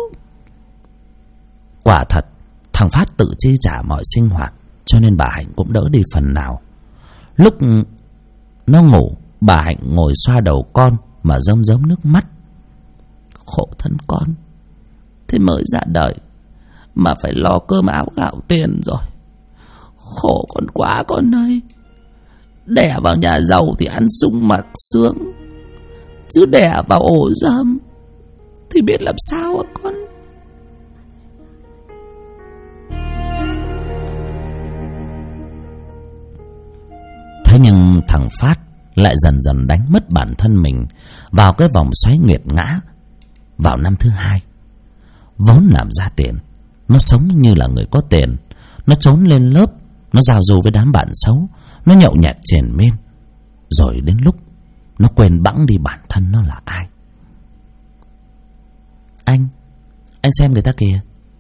Quả thật thằng Phát tự chi trả mọi sinh hoạt, cho nên bà Hạnh cũng đỡ đi phần nào. Lúc nó ngủ, bà Hạnh ngồi xoa đầu con mà rơm rớm nước mắt. Khổ thân con, thế mới ra đời mà phải lo cơm áo gạo tiền rồi. Khổ con quá con ơi. Đẻ vào nhà giàu thì ăn sung mặc sướng, chứ đẻ vào ổ rơm thì biết làm sao hả con. Thế nhưng thằng Phát lại dần dần đánh mất bản thân mình vào cái vòng xoáy nghiệt ngã. Vào năm thứ 2, vốn làm ra tiền, nó sống như là người có tiền. Nó trốn lên lớp, nó giao du với đám bạn xấu, nó nhậu nhẹt triền miên. Rồi đến lúc nó quên bẵng đi bản thân nó là ai. Anh xem người ta kìa.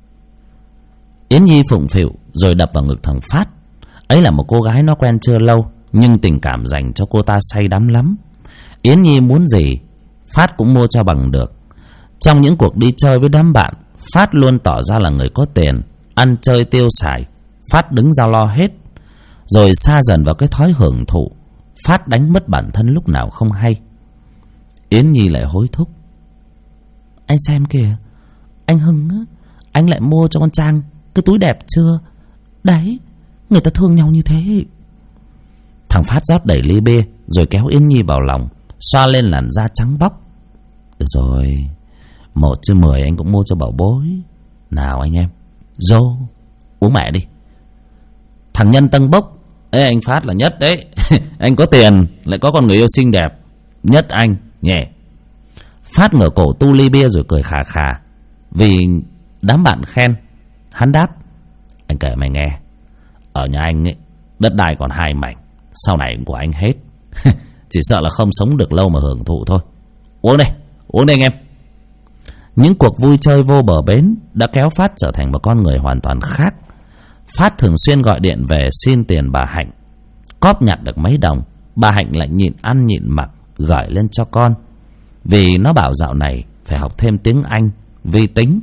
Yến Nhi phụng phịu rồi đập vào ngực thằng Phát. Ấy là một cô gái nó quen chưa lâu, nhưng tình cảm dành cho cô ta say đắm lắm. Yến Nhi muốn gì Phát cũng mua cho bằng được. Trong những cuộc đi chơi với đám bạn, Phát luôn tỏ ra là người có tiền, ăn chơi tiêu xài, Phát đứng ra lo hết. Rồi xa dần vào cái thói hưởng thụ, Phát đánh mất bản thân lúc nào không hay. Yến Nhi lại hối thúc. Anh xem kìa, anh Hưng á, anh lại mua cho con Trang cái túi đẹp chưa? Đấy, người ta thương nhau như thế. Thằng Phát rót đầy ly bia rồi kéo Yến Nhi vào lòng, xoa lên làn da trắng bóc. Được rồi, 1 trên 10 anh cũng mua cho bảo bối. Nào anh em, dô, uống mẹ đi. Thằng Nhân tâng bốc. Ê anh Phát là nhất đấy. Anh có tiền lại có con người yêu xinh đẹp, nhất anh nhẹ. Phát ngửa cổ tu ly bia rồi cười khà khà. Vì đám bạn khen, hắn đáp. Anh kể mày nghe, ở nhà anh ấy, đất đai còn 2 mảnh, sau này của anh hết. Chỉ sợ là không sống được lâu mà hưởng thụ thôi. Uống đây anh em. Những cuộc vui chơi vô bờ bến đã kéo Phát trở thành một con người hoàn toàn khác. Phát thường xuyên gọi điện về xin tiền bà Hạnh. Cóp nhặt được mấy đồng, bà Hạnh lại nhịn ăn nhịn mặc gửi lên cho con. Vì nó bảo dạo này phải học thêm tiếng Anh, vi tính.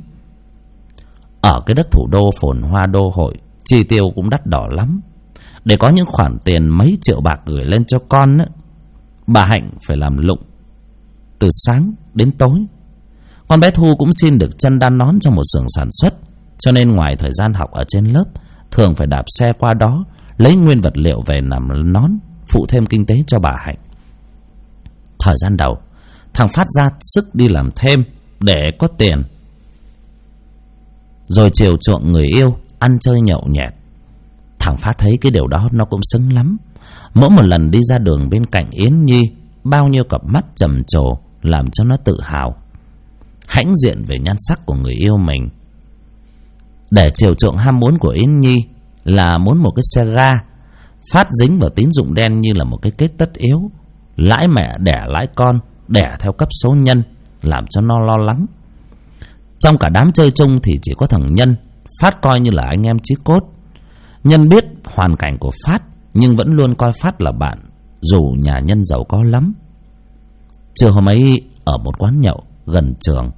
Ở cái đất thủ đô phồn hoa đô hội, chi tiêu cũng đắt đỏ lắm. Để có những khoản tiền mấy triệu bạc gửi lên cho con á, bà Hạnh phải làm lụng từ sáng đến tối. Con bé Thu cũng xin được chân đan nón trong một xưởng sản xuất, cho nên ngoài thời gian học ở trên lớp, thường phải đạp xe qua đó lấy nguyên vật liệu về làm nón, phụ thêm kinh tế cho bà Hạnh. Thời gian đầu, thằng Phát ra sức đi làm thêm để có tiền, rồi chiều chuộng người yêu, ăn chơi nhậu nhẹt. Thằng Phát thấy cái điều đó nó cũng xứng lắm. Mỗi một lần đi ra đường bên cạnh Yến Nhi, bao nhiêu cặp mắt trầm trồ làm cho nó tự hào, hãnh diện về nhan sắc của người yêu mình. Để chiều chuộng ham muốn của Yến Nhi là muốn một cái xe ga. Phát dính vào tín dụng đen như là một cái kết tất yếu, lãi mẹ đẻ lãi con, đẻ theo cấp số nhân, làm cho nó lo lắng. Trong cả đám chơi chung thì chỉ có thằng Nhân Phát coi như là anh em chí cốt. Nhân biết hoàn cảnh của Phát nhưng vẫn luôn coi Phát là bạn, dù nhà Nhân giàu có lắm. Trưa hôm ấy ở một quán nhậu gần trường,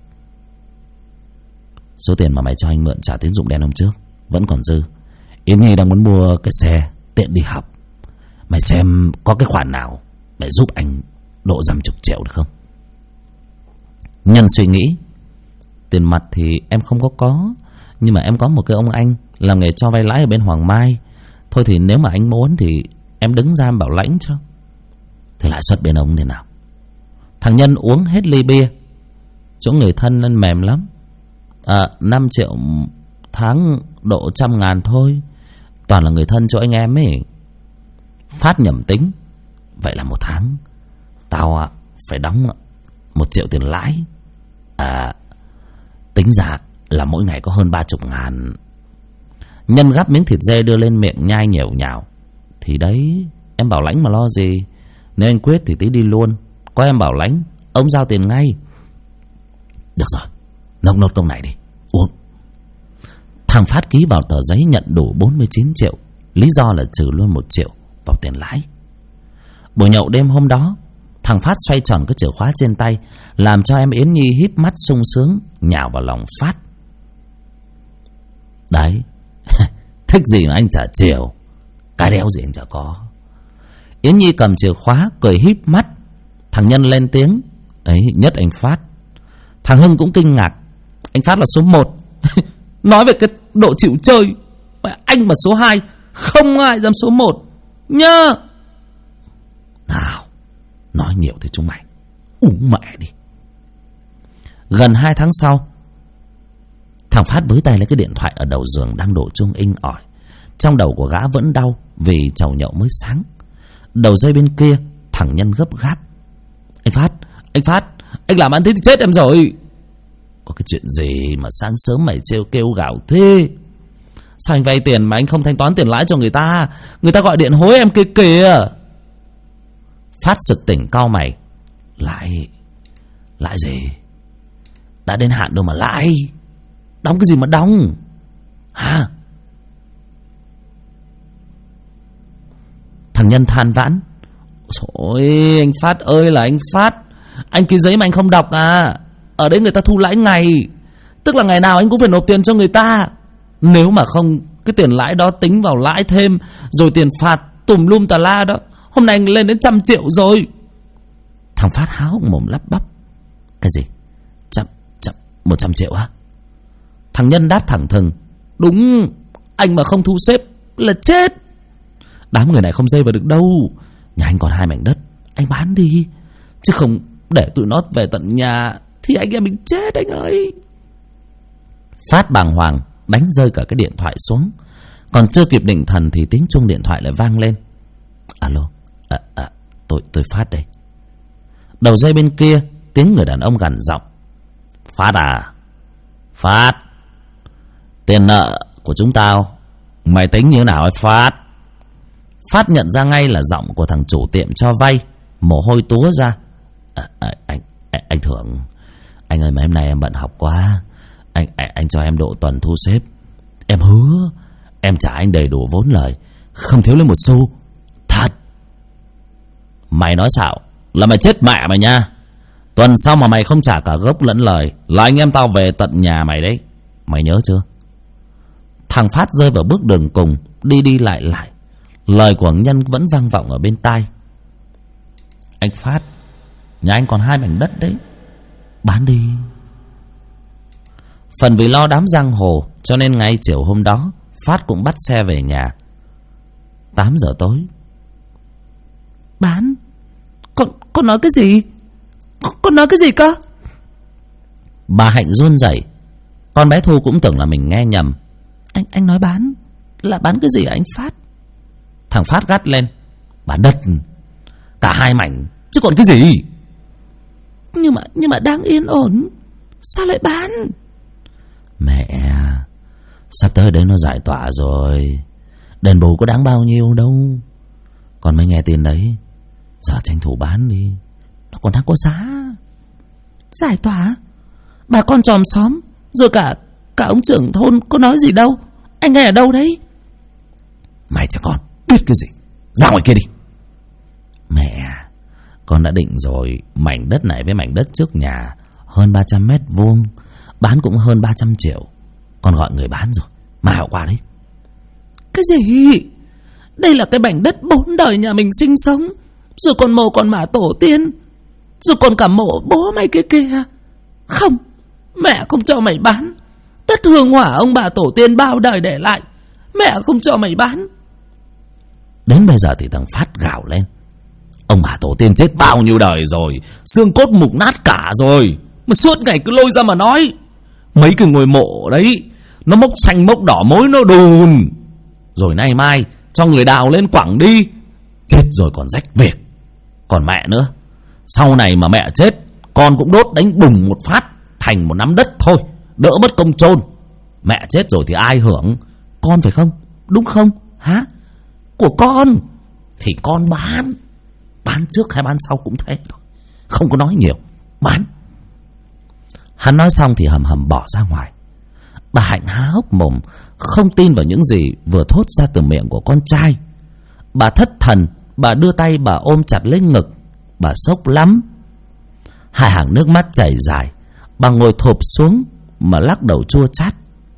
số tiền mà mày cho anh mượn trả tín dụng đen hôm trước vẫn còn dư. Yến Nhi đang muốn mua cái xe tiện đi học. Mày xem có cái khoản nào để giúp anh độ 50 triệu được không? Nhân suy nghĩ. Tiền mặt thì em không có, nhưng mà em có một cái ông anh làm nghề cho vay lãi ở bên Hoàng Mai. Thôi thì nếu mà anh muốn thì em đứng ra bảo lãnh cho. Thế lãi suất bên ông thế nào? Thằng Nhân uống hết ly bia. Chỗ người thân nên mềm lắm. 5 triệu tháng độ 100.000 thôi. Toàn là người thân cho anh em ấy. Phát nhẩm tính. Vậy là một tháng tao phải đóng 1 triệu tiền lãi. Tính ra là mỗi ngày có hơn 30.000. Nhân gắp miếng thịt dê đưa lên miệng nhai nhểu nhào. Thì đấy, em bảo lãnh mà lo gì. Nếu anh quyết thì tí đi luôn. Có em bảo lãnh, ông giao tiền ngay. Được rồi, nốt công này đi, uống. Thằng Phát ký vào tờ giấy nhận đủ 49 triệu. Lý do là trừ luôn 1 triệu vào tiền lãi. Buổi nhậu đêm hôm đó, thằng Phát xoay tròn cái chìa khóa trên tay, làm cho em Yến Nhi híp mắt sung sướng nhào vào lòng Phát. Đấy, thích gì mà anh chả chiều, cái đéo gì anh chả có. Yến Nhi cầm chìa khóa cười híp mắt. Thằng Nhân lên tiếng. Ấy, nhất anh Phát. Thằng Hưng cũng kinh ngạc. Anh Phát là số 1. Nói về cái độ chịu chơi, anh mà số 2, không ai dám số 1 nhá. Nào, nói nhiều thì chúng mày uống mẹ đi. Gần 2 tháng sau, thằng Phát với tay lấy cái điện thoại ở đầu giường đang đổ chuông inh ỏi. Trong đầu của gã vẫn đau vì chầu nhậu mới sáng. Đầu dây bên kia, thằng Nhân gấp gáp. Anh Phát, anh làm ăn thế thì chết em rồi. Có cái chuyện gì mà sáng sớm mày kêu gào thế? Sao anh vay tiền mà anh không thanh toán tiền lãi cho người ta? Người ta gọi điện hối em kia kìa. Phát sực tỉnh cau mày. Lãi gì? Đã đến hạn đâu mà lãi. Đóng cái gì mà đóng hả? Thằng Nhân than vãn. Trời ơi, anh Phát ơi là anh Phát, anh ký giấy mà anh không đọc à? Ở đấy người ta thu lãi ngày, tức là ngày nào anh cũng phải nộp tiền cho người ta. Nếu mà không, cái tiền lãi đó tính vào lãi thêm, rồi tiền phạt tùm lum tà la đó, hôm nay anh lên đến 100 triệu rồi. Thằng Phát há hốc mồm lắp bắp. Cái gì? 100 triệu á? Thằng Nhân đáp thẳng thừng. Đúng, anh mà không thu xếp là chết. Đám người này không dây vào được đâu. Nhà anh còn 2 mảnh đất, anh bán đi, chứ không để tụi nó về tận nhà thì anh em mình chết anh ơi. Phát bàng hoàng đánh rơi cả cái điện thoại xuống. Còn chưa kịp định thần thì tiếng chuông điện thoại lại vang lên. Alo, tôi Phát đây. Đầu dây bên kia tiếng người đàn ông gằn giọng. Phát à? Phát, tiền nợ của chúng tao mày tính như thế nào ấy Phát? Phát nhận ra ngay là giọng của thằng chủ tiệm cho vay, mồ hôi túa ra. Anh Thưởng, anh ơi, mấy hôm nay em bận học quá, anh cho em độ tuần thu xếp. Em hứa em trả anh đầy đủ vốn lời, không thiếu lấy một xu. Thật. Mày nói xạo là mày chết mẹ mày nha. Tuần sau mà mày không trả cả gốc lẫn lời là anh em tao về tận nhà mày đấy. Mày nhớ chưa? Thằng Phát rơi vào bước đường cùng, đi lại. Lời của Nhân vẫn vang vọng ở bên tai. Anh Phát, nhà anh còn 2 mảnh đất đấy, bán đi. Phần vì lo đám giang hồ cho nên ngay chiều hôm đó Phát cũng bắt xe về nhà. 8 giờ tối. Bán? Con nói cái gì? Con nói cái gì cơ? Bà Hạnh run rẩy. Con bé Thu cũng tưởng là mình nghe nhầm. Anh nói bán là bán cái gì hả anh Phát? Thằng Phát gắt lên. Bán đất, cả 2 mảnh chứ còn cái gì. Nhưng mà đang yên ổn, sao lại bán? Mẹ, sắp tới đấy nó giải tỏa rồi, đền bù có đáng bao nhiêu đâu. Con mới nghe tin đấy, giờ tranh thủ bán đi, nó còn đang có giá. Giải tỏa? Bà con chòm xóm rồi cả Cả ông trưởng thôn có nói gì đâu. Anh nghe ở đâu đấy? Mày trẻ con biết cái gì, ra ngoài kia đi. Mẹ, con đã định rồi, mảnh đất này với mảnh đất trước nhà hơn 300 mét vuông, bán cũng hơn 300 triệu. Con gọi người bán rồi, mai họ qua đấy. Cái gì? Đây là cái mảnh đất 4 đời nhà mình sinh sống, rồi còn mồ còn mả tổ tiên, rồi còn cả mộ bố mày kia kìa. Không, mẹ không cho mày bán. Đất hương hỏa ông bà tổ tiên bao đời để lại, mẹ không cho mày bán. Đến bây giờ thì thằng Phát gào lên: ông bà tổ tiên chết bao nhiêu đời rồi, xương cốt mục nát cả rồi, mà suốt ngày cứ lôi ra mà nói. Mấy cái ngôi mộ đấy nó mốc xanh mốc đỏ mối nó đùn, rồi nay mai cho người đào lên quẳng đi. Chết rồi còn rách việc. Còn mẹ nữa, sau này mà mẹ chết, con cũng đốt đánh bùng một phát thành một nắm đất thôi, đỡ mất công chôn. Mẹ chết rồi thì ai hưởng? Con phải không? Đúng không? Hả? Của con thì con bán. Bán trước hay bán sau cũng thế thôi, không có nói nhiều. Bán. Hắn nói xong thì hầm hầm bỏ ra ngoài. Bà Hạnh há hốc mồm, không tin vào những gì vừa thốt ra từ miệng của con trai. Bà thất thần, bà đưa tay bà ôm chặt lấy ngực. Bà sốc lắm. Hai hàng nước mắt chảy dài. Bà ngồi thụp xuống mà lắc đầu chua chát.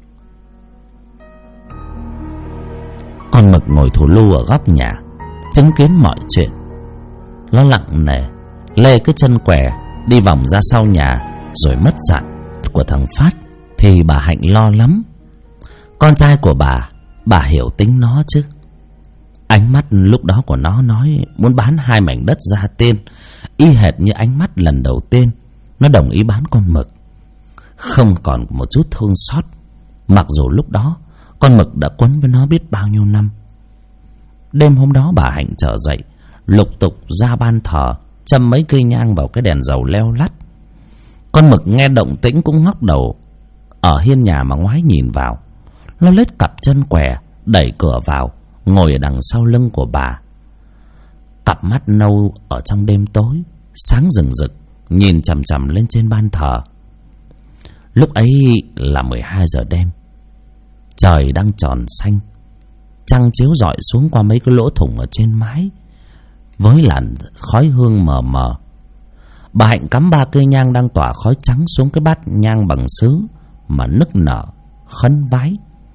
Con Mực ngồi thù lu ở góc nhà, chứng kiến mọi chuyện. Nó lặng nề lê cái chân què đi vòng ra sau nhà, rồi mất dạng của thằng Phát. Thì bà Hạnh lo lắm. Con trai của bà hiểu tính nó chứ. Ánh mắt lúc đó của nó nói muốn bán 2 mảnh đất gia tiên, y hệt như ánh mắt lần đầu tiên nó đồng ý bán con Mực. Không còn một chút thương xót, mặc dù lúc đó con Mực đã quấn với nó biết bao nhiêu năm. Đêm hôm đó bà Hạnh trở dậy, lục tục ra ban thờ, châm mấy cây nhang vào cái đèn dầu leo lắt. Con Mực nghe động tĩnh cũng ngóc đầu ở hiên nhà mà ngoái nhìn vào. Nó lết cặp chân què đẩy cửa vào, ngồi ở đằng sau lưng của bà. Cặp mắt nâu ở trong đêm tối sáng rừng rực, nhìn chằm chằm lên trên ban thờ. Lúc ấy là 12 giờ đêm. Trời đang tròn xanh, trăng chiếu rọi xuống qua mấy cái lỗ thủng ở trên mái với làn khói hương mờ mờ. Bà Hạnh cắm 3 cây nhang đang tỏa khói trắng xuống cái bát nhang bằng sứ mà nức nở khấn vái.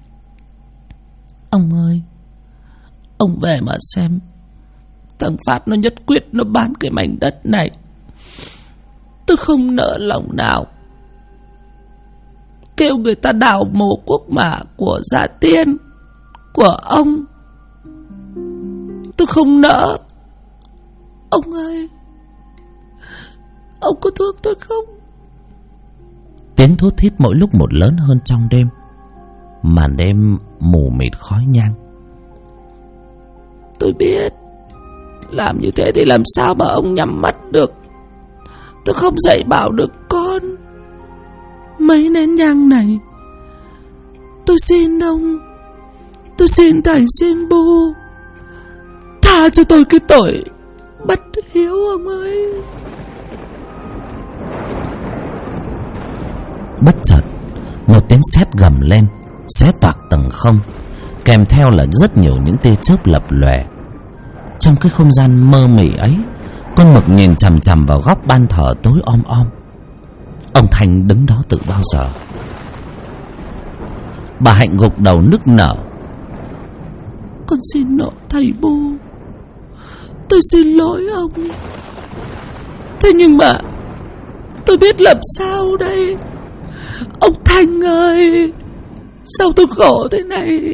Ông ơi, ông về mà xem, thằng Phát nó nhất quyết nó bán cái mảnh đất này. Tôi không nỡ lòng nào kêu người ta đào mồ quốc mả của gia tiên, của ông. Tôi không nỡ. Ông ơi, ông có thương tôi không? Tiếng thút thít mỗi lúc một lớn hơn trong đêm. Màn đêm mù mịt khói nhang. Tôi biết, làm như thế thì làm sao mà ông nhắm mắt được. Tôi không dạy bảo được con. Mấy nén nhang này tôi xin ông, tôi xin thầy xin bu, tha cho tôi cái tội bất hiếu ông ơi. Bất chợt một tiếng sét gầm lên, xé toạc tầng không, kèm theo là rất nhiều những tia chớp lập lòe. Trong cái không gian mơ mị ấy, con Mực nhìn chằm chằm vào góc ban thờ tối om om. Ông Thành đứng đó từ bao giờ. Bà Hạnh gục đầu nức nở. Con xin lỗi thầy Bu, tôi xin lỗi ông. Thế nhưng mà tôi biết làm sao đây. Ông Thành ơi, sao tôi khổ thế này.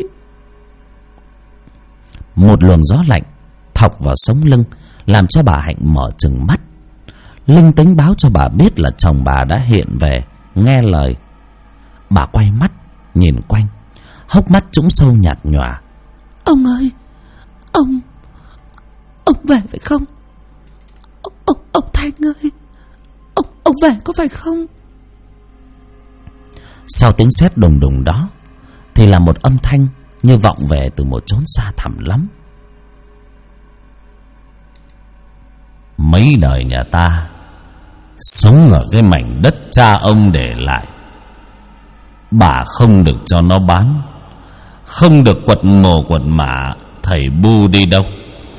Một luồng gió lạnh thọc vào sống lưng, làm cho bà Hạnh mở trừng mắt. Linh tính báo cho bà biết là chồng bà đã hiện về, nghe lời. Bà quay mắt nhìn quanh, hốc mắt trũng sâu nhạt nhòa. Ông ơi, ông về phải không? Ông Thanh ơi, ông về có phải không? Sau tiếng sét đùng đùng đó thì là một âm thanh như vọng về từ một chốn xa thẳm lắm. Mấy đời nhà ta sống ở cái mảnh đất cha ông để lại, bà không được cho nó bán, không được quật mồ quật mả thầy bu đi đâu.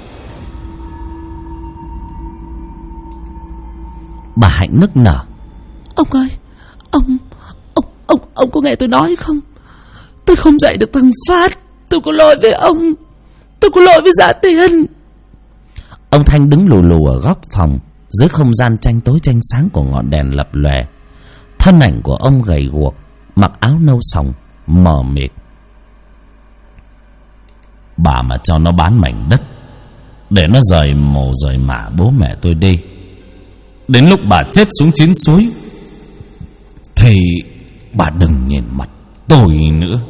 Bà Hạnh nức nở. Ông ơi, ông có nghe tôi nói không? Tôi không dạy được thằng Phát. Tôi có lỗi với ông. Tôi có lỗi với Giá Tiền. Ông Thanh đứng lù lù ở góc phòng, dưới không gian tranh tối tranh sáng của ngọn đèn lập lòe. Thân ảnh của ông gầy guộc, mặc áo nâu sòng, mờ mịt. Bà mà cho nó bán mảnh đất để nó rời mồ rời mả bố mẹ tôi đi, đến lúc bà chết xuống chín suối thì bà đừng nhìn mặt tôi nữa.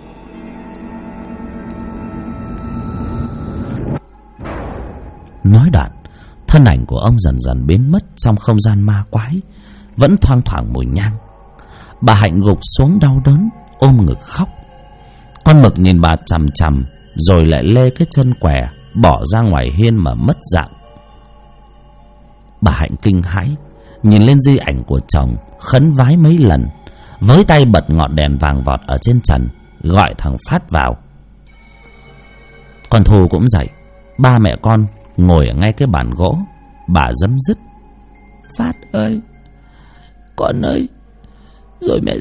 Nói đoạn, thân ảnh của ông dần dần biến mất trong không gian ma quái, vẫn thoang thoảng mùi nhang. Bà Hạnh gục xuống đau đớn, ôm ngực khóc. Con Mực nhìn bà chằm chằm, rồi lại lê cái chân què bỏ ra ngoài hiên mà mất dạng. Bà Hạnh kinh hãi, nhìn lên di ảnh của chồng, khấn vái mấy lần, với tay bật ngọn đèn vàng vọt ở trên trần, gọi thằng Phát vào. Con Thu cũng dậy. Ba mẹ con ngồi ở ngay cái bàn gỗ. Bà dấm dứt. Phát ơi, con ơi, rồi mẹ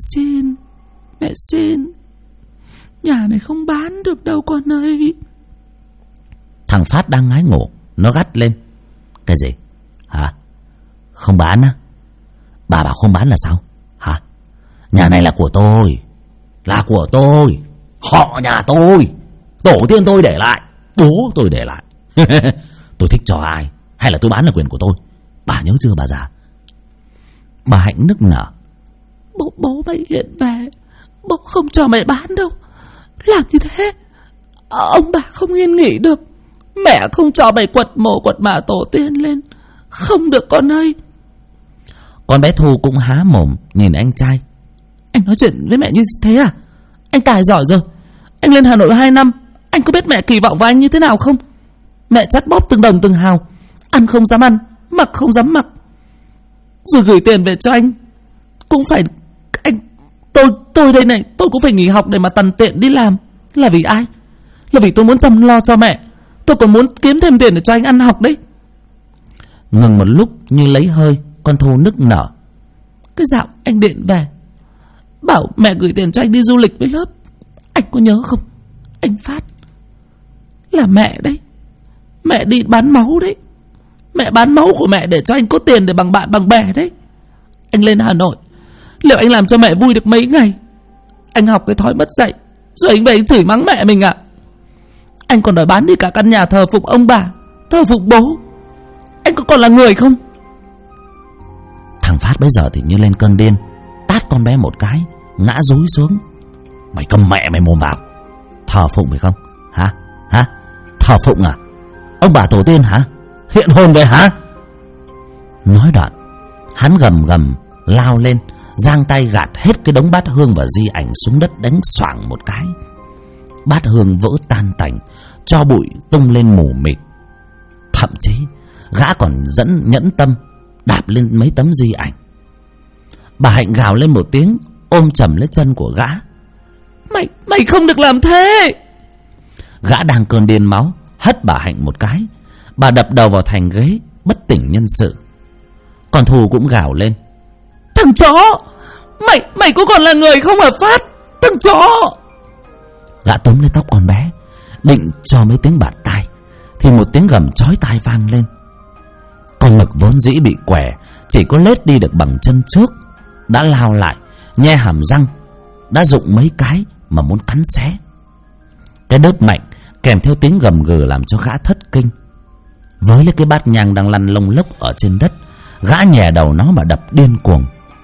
xin, nhà này không bán được đâu con ơi. Thằng Phát đang ngái ngủ, nó gắt lên. Cái gì? Hả? Không bán á? Bà bảo không bán là sao? Hả? Nhà này là của tôi. Là của tôi. Họ nhà tôi. Tổ tiên tôi để lại. Bố tôi để lại. Tôi thích cho ai hay là tôi bán là quyền của tôi. Bà nhớ chưa bà già? Bà Hạnh nức nở. Bố mày hiện về, bố không cho mày bán đâu. Làm như thế ông bà không yên nghỉ được. Mẹ không cho mày quật mồ quật mả tổ tiên lên. Không được con ơi. Con bé Thu cũng há mồm nhìn anh trai. Anh nói chuyện với mẹ như thế à? Anh tài giỏi rồi. Anh lên Hà Nội 2 năm. Anh có biết mẹ kỳ vọng vào anh như thế nào không? Mẹ chắt bóp từng đồng từng hào, ăn không dám ăn, mặc không dám mặc, rồi gửi tiền về cho anh. Cũng phải tôi đây này, tôi cũng phải nghỉ học để mà tằn tiện đi làm. Là vì ai? Là vì tôi muốn chăm lo cho mẹ. Tôi còn muốn kiếm thêm tiền để cho anh ăn học đấy. Ngừng một lúc như lấy hơi, con Thu nức nở. Cái dạo anh điện về bảo mẹ gửi tiền cho anh đi du lịch với lớp, anh có nhớ không? Anh Phát, là mẹ đấy. Mẹ đi bán máu đấy. Mẹ bán máu của mẹ để cho anh có tiền để bằng bạn bằng bè đấy. Anh lên Hà Nội, liệu anh làm cho mẹ vui được mấy ngày? Anh học cái thói mất dạy, rồi anh về anh chửi mắng mẹ mình à? Anh còn đòi bán đi cả căn nhà thờ phụng ông bà, thờ phụng bố. Anh có còn là người không? Thằng Phát bây giờ thì như lên cơn điên, tát con bé một cái, ngã rúi xuống. Mày câm mẹ mày mồm vào. Thờ phụng phải không? Hả? Thờ phụng à? Ông bà tổ tiên hả? Hiện hồn về hả? Nói đoạn, hắn gầm gầm lao lên, giang tay gạt hết cái đống bát hương và di ảnh xuống đất, đánh xoảng một cái. Bát hương vỡ tan tành, tro bụi tung lên mù mịt. Thậm chí gã còn nhẫn tâm đạp lên mấy tấm di ảnh. Bà Hạnh gào lên một tiếng, ôm chầm lấy chân của gã. Mày không được làm thế. Gã đang cơn điên máu, hất bà Hạnh một cái. Bà đập đầu vào thành ghế, bất tỉnh nhân sự. Con Thu cũng gào lên. Thằng chó, mày có còn là người không hả Phát? Thằng chó. Gã túm lấy tóc con bé, định cho mấy tiếng bạt tai, thì một tiếng gầm chói tai vang lên. Con Mực vốn dĩ bị què, chỉ có lết đi được bằng chân trước, đã lao lại, nhe hàm răng, đã rụng mấy cái mà muốn cắn xé. Cái đớp mạnh kèm theo tiếng gầm gừ làm cho gã thất kinh. Với lấy cái bát nhang đang lăn lông lốc ở trên đất, gã nhè đầu nó mà đập điên cuồng.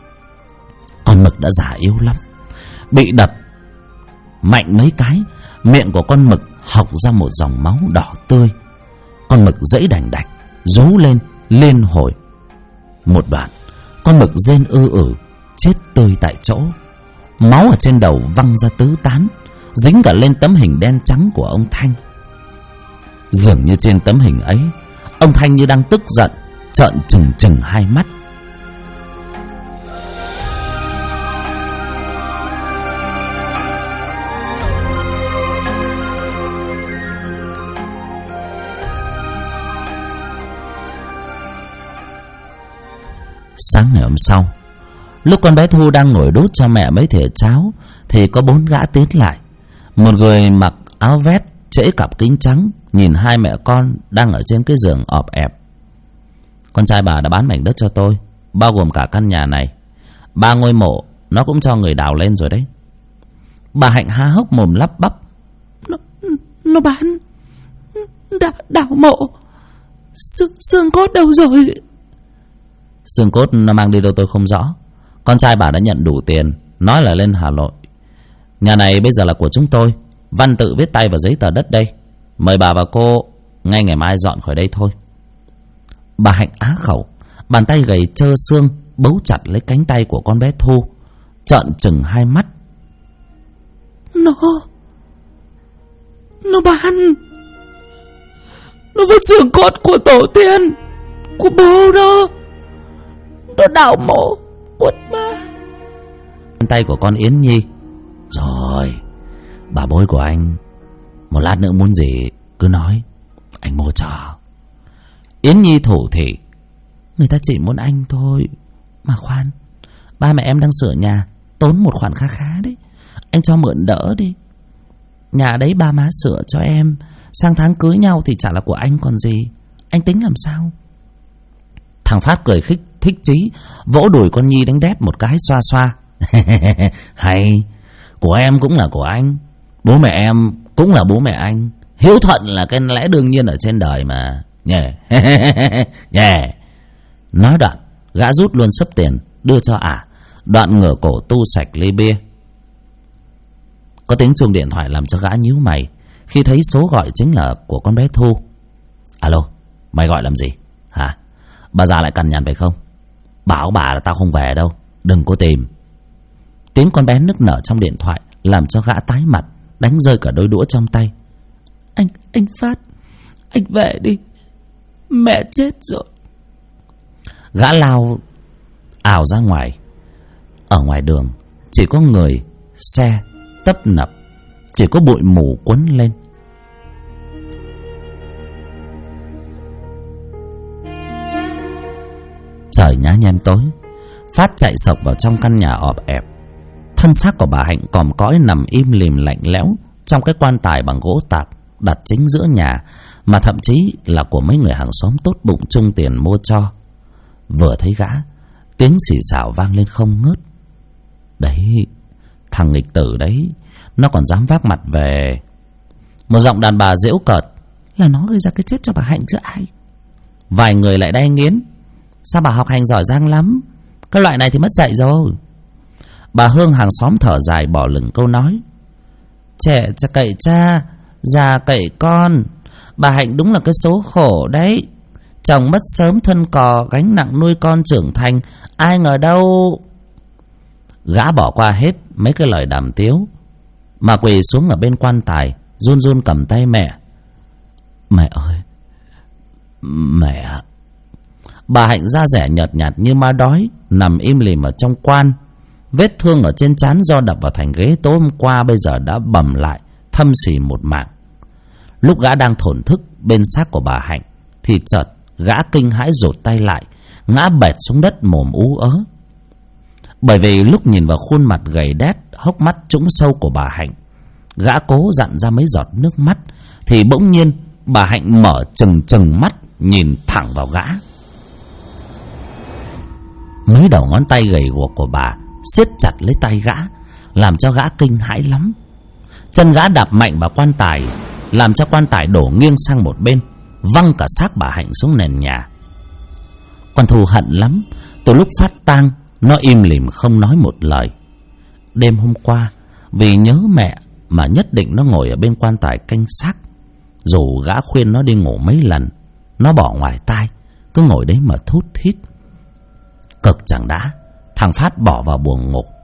Con Mực đã già yếu lắm, bị đập mạnh mấy cái, miệng của con Mực hộc ra một dòng máu đỏ tươi. Con Mực giãy đành đạch, rú lên liên hồi. Một đoạn, con Mực rên chết tươi tại chỗ. Máu ở trên đầu văng ra tứ tán, dính cả lên tấm hình đen trắng của ông Thanh. Dường như trên tấm hình ấy, ông Thanh như đang tức giận, trợn trừng hai mắt. Sáng ngày hôm sau, lúc con bé Thu đang ngồi đút cho mẹ mấy thìa cháo thì có 4 gã tiến lại. Một người mặc áo vest, trễ cặp kính trắng, nhìn hai mẹ con đang ở trên cái giường ọp ẹp. Con trai bà đã bán mảnh đất cho tôi, bao gồm cả căn nhà này. 3 ngôi mộ nó cũng cho người đào lên rồi đấy. Bà Hạnh há hốc mồm lắp bắp. Nó bán đào mộ. Xương cốt đâu rồi? Xương cốt nó mang đi đâu tôi không rõ. Con trai bà đã nhận đủ tiền, nói là lên Hà Nội. Nhà này bây giờ là của chúng tôi, văn tự viết tay vào giấy tờ đất đây. Mời bà và cô ngay ngày mai dọn khỏi đây thôi. Bà Hạnh á khẩu, bàn tay gầy trơ xương bấu chặt lấy cánh tay của con bé Thu, trợn trừng hai mắt. Nó bán. Nó vứt xương cốt của tổ tiên, của bố nó. Nó đào mộ uất ma. Tay của con Yến Nhi. Rồi, bà bối của anh, một lát nữa muốn gì cứ nói, anh mua cho. Yến Nhi thủ thỉ. Người ta chỉ muốn anh thôi. Mà khoan, ba mẹ em đang sửa nhà, tốn một khoản khá khá đấy. Anh cho mượn đỡ đi. Nhà đấy ba má sửa cho em, sang tháng cưới nhau thì chả là của anh còn gì. Anh tính làm sao? Thằng Phát cười thích chí, vỗ đùi con Nhi đánh đét một cái xoa xoa. Hay, của em cũng là của anh, bố mẹ em cũng là bố mẹ anh. Hiếu thuận là cái lẽ đương nhiên ở trên đời mà. Nhè. Nhè. Nói đoạn, gã rút luôn xấp tiền đưa cho ả, đoạn ngửa cổ tu sạch ly bia. Có tiếng chuông điện thoại làm cho gã nhíu mày khi thấy số gọi chính là của con bé Thu. Alo, mày gọi làm gì hả? Bà già lại cằn nhằn phải không? Bảo bà là tao không về đâu, đừng có tìm. Tiếng con bé nức nở trong điện thoại làm cho gã tái mặt, đánh rơi cả đôi đũa trong tay. Anh Phát, anh về đi, mẹ chết rồi. Gã lao ảo ra ngoài. Ở ngoài đường chỉ có người, xe tấp nập, chỉ có bụi mù quấn lên. Trời nhá nhem tối, Phát chạy sộc vào trong căn nhà ọp ẹp. Thân xác của bà Hạnh còm cõi nằm im lìm lạnh lẽo trong cái quan tài bằng gỗ tạp đặt chính giữa nhà, mà thậm chí là của mấy người hàng xóm tốt bụng chung tiền mua cho. Vừa thấy gã, tiếng xì xào vang lên không ngớt. Đấy, thằng nghịch tử đấy, nó còn dám vác mặt về. Một giọng đàn bà giễu cợt. Là nó gây ra cái chết cho bà Hạnh chứ ai. Vài người lại đay nghiến. Sao bà học hành giỏi giang lắm, cái loại này thì mất dạy rồi. Bà Hương hàng xóm thở dài bỏ lửng câu nói. Trẻ cậy cha, già cậy con. Bà Hạnh đúng là cái số khổ đấy. Chồng mất sớm thân cò, gánh nặng nuôi con trưởng thành, ai ngờ đâu. Gã bỏ qua hết mấy cái lời đàm tiếu mà quỳ xuống ở bên quan tài, run run cầm tay mẹ. Mẹ ơi, mẹ. Bà Hạnh da dẻ nhợt nhạt như ma đói, nằm im lìm ở trong quan. Vết thương ở trên trán do đập vào thành ghế tối hôm qua bây giờ đã bầm lại, thâm xì một mảng. Lúc gã đang thổn thức bên xác của bà Hạnh thì chợt gã kinh hãi rụt tay lại, ngã bệt xuống đất mồm ú ớ. Bởi vì lúc nhìn vào khuôn mặt gầy đét, hốc mắt trũng sâu của bà Hạnh, gã cố dặn ra mấy giọt nước mắt thì bỗng nhiên bà Hạnh mở trừng mắt nhìn thẳng vào gã. Mấy đầu ngón tay gầy guộc của bà siết chặt lấy tay gã, làm cho gã kinh hãi lắm. Chân gã đạp mạnh vào quan tài, làm cho quan tài đổ nghiêng sang một bên, văng cả xác bà Hạnh xuống nền nhà. Con Thu hận lắm. Từ lúc phát tang, nó im lìm không nói một lời. Đêm hôm qua, vì nhớ mẹ mà nhất định nó ngồi ở bên quan tài canh xác. Dù gã khuyên nó đi ngủ mấy lần, nó bỏ ngoài tai, cứ ngồi đấy mà thút thít. Cực chẳng đã, thằng Phát bỏ vào buồng ngục.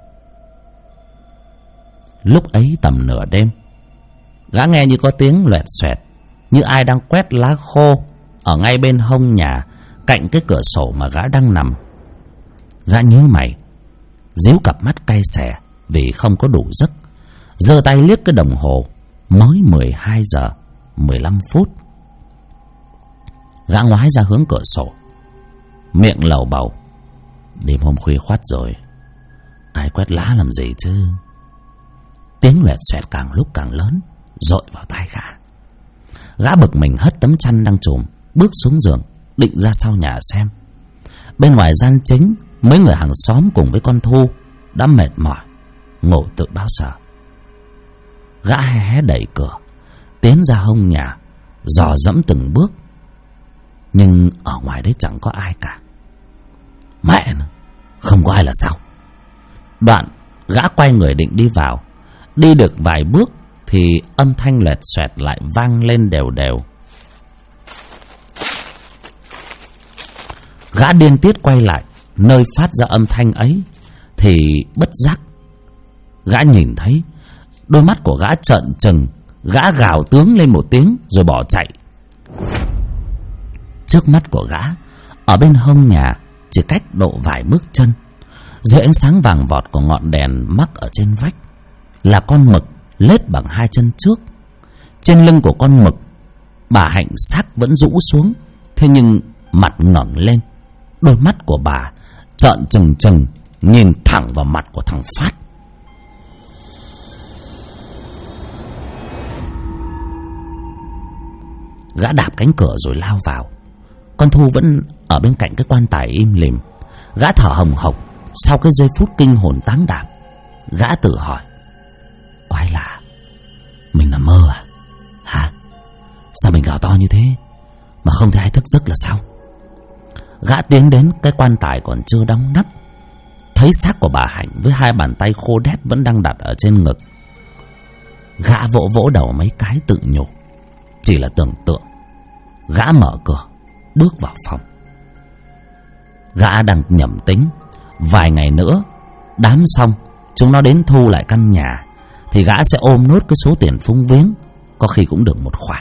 Lúc ấy tầm nửa đêm, gã nghe như có tiếng loẹt xoẹt, như ai đang quét lá khô ở ngay bên hông nhà, cạnh cái cửa sổ mà gã đang nằm. Gã nhíu mày, díu cặp mắt cay xè vì không có đủ giấc, giơ tay liếc cái đồng hồ, mới 12 giờ 15 phút. Gã ngoái ra hướng cửa sổ, miệng lầu bầu. Đêm hôm khuya khoắt rồi, ai quét lá làm gì chứ. Tiếng loẹt xoẹt càng lúc càng lớn, dội vào tai gã. Gã bực mình hất tấm chăn đang trùm, bước xuống giường, định ra sau nhà xem. Bên ngoài gian chính, mấy người hàng xóm cùng với con Thu đã mệt mỏi, ngủ tự bao giờ. Gã hé đẩy cửa, tiến ra hông nhà, dò dẫm từng bước. Nhưng ở ngoài đấy chẳng có ai cả. Mẹ nó, không có ai là sao? Đoạn gã quay người định đi vào. Đi được vài bước thì âm thanh lẹt xoẹt lại vang lên đều đều. Gã điên tiết quay lại nơi phát ra âm thanh ấy thì bất giác gã nhìn thấy đôi mắt của gã trợn trừng. Gã gào tướng lên một tiếng rồi bỏ chạy. Trước mắt của gã, ở bên hông nhà chỉ cách độ vài bước chân, dưới ánh sáng vàng vọt của ngọn đèn mắc ở trên vách, là con mực lết bằng hai chân trước. Trên lưng của con mực, bà Hạnh xác vẫn rũ xuống, thế nhưng mặt ngẩng lên. Đôi mắt của bà trợn trừng trừng nhìn thẳng vào mặt của thằng Phát. Gã đạp cánh cửa rồi lao vào. Con Thu vẫn ở bên cạnh cái quan tài im lìm. Gã thở hồng hộc sau cái giây phút kinh hồn táng đảm. Gã tự hỏi, quái lạ, mình nằm mơ à? Hả? Sao mình gào to như thế mà không thấy ai thức giấc là sao? Gã tiến đến cái quan tài còn chưa đóng nắp, thấy xác của bà Hạnh với hai bàn tay khô đét vẫn đang đặt ở trên ngực. Gã vỗ vỗ đầu mấy cái tự nhủ, chỉ là tưởng tượng. Gã mở cửa bước vào phòng. Gã đang nhẩm tính, vài ngày nữa đám xong chúng nó đến thu lại căn nhà thì gã sẽ ôm nốt cái số tiền phúng viếng, có khi cũng được một khoản.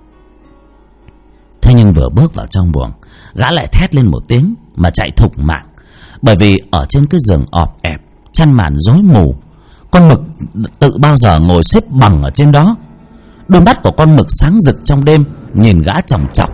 Thế nhưng vừa bước vào trong buồng, gã lại thét lên một tiếng mà chạy thục mạng. Bởi vì ở trên cái giường ọp ẹp, chăn màn rối mù, con mực tự bao giờ ngồi xếp bằng ở trên đó. Đôi mắt của con mực sáng rực trong đêm, nhìn gã chòng chọc.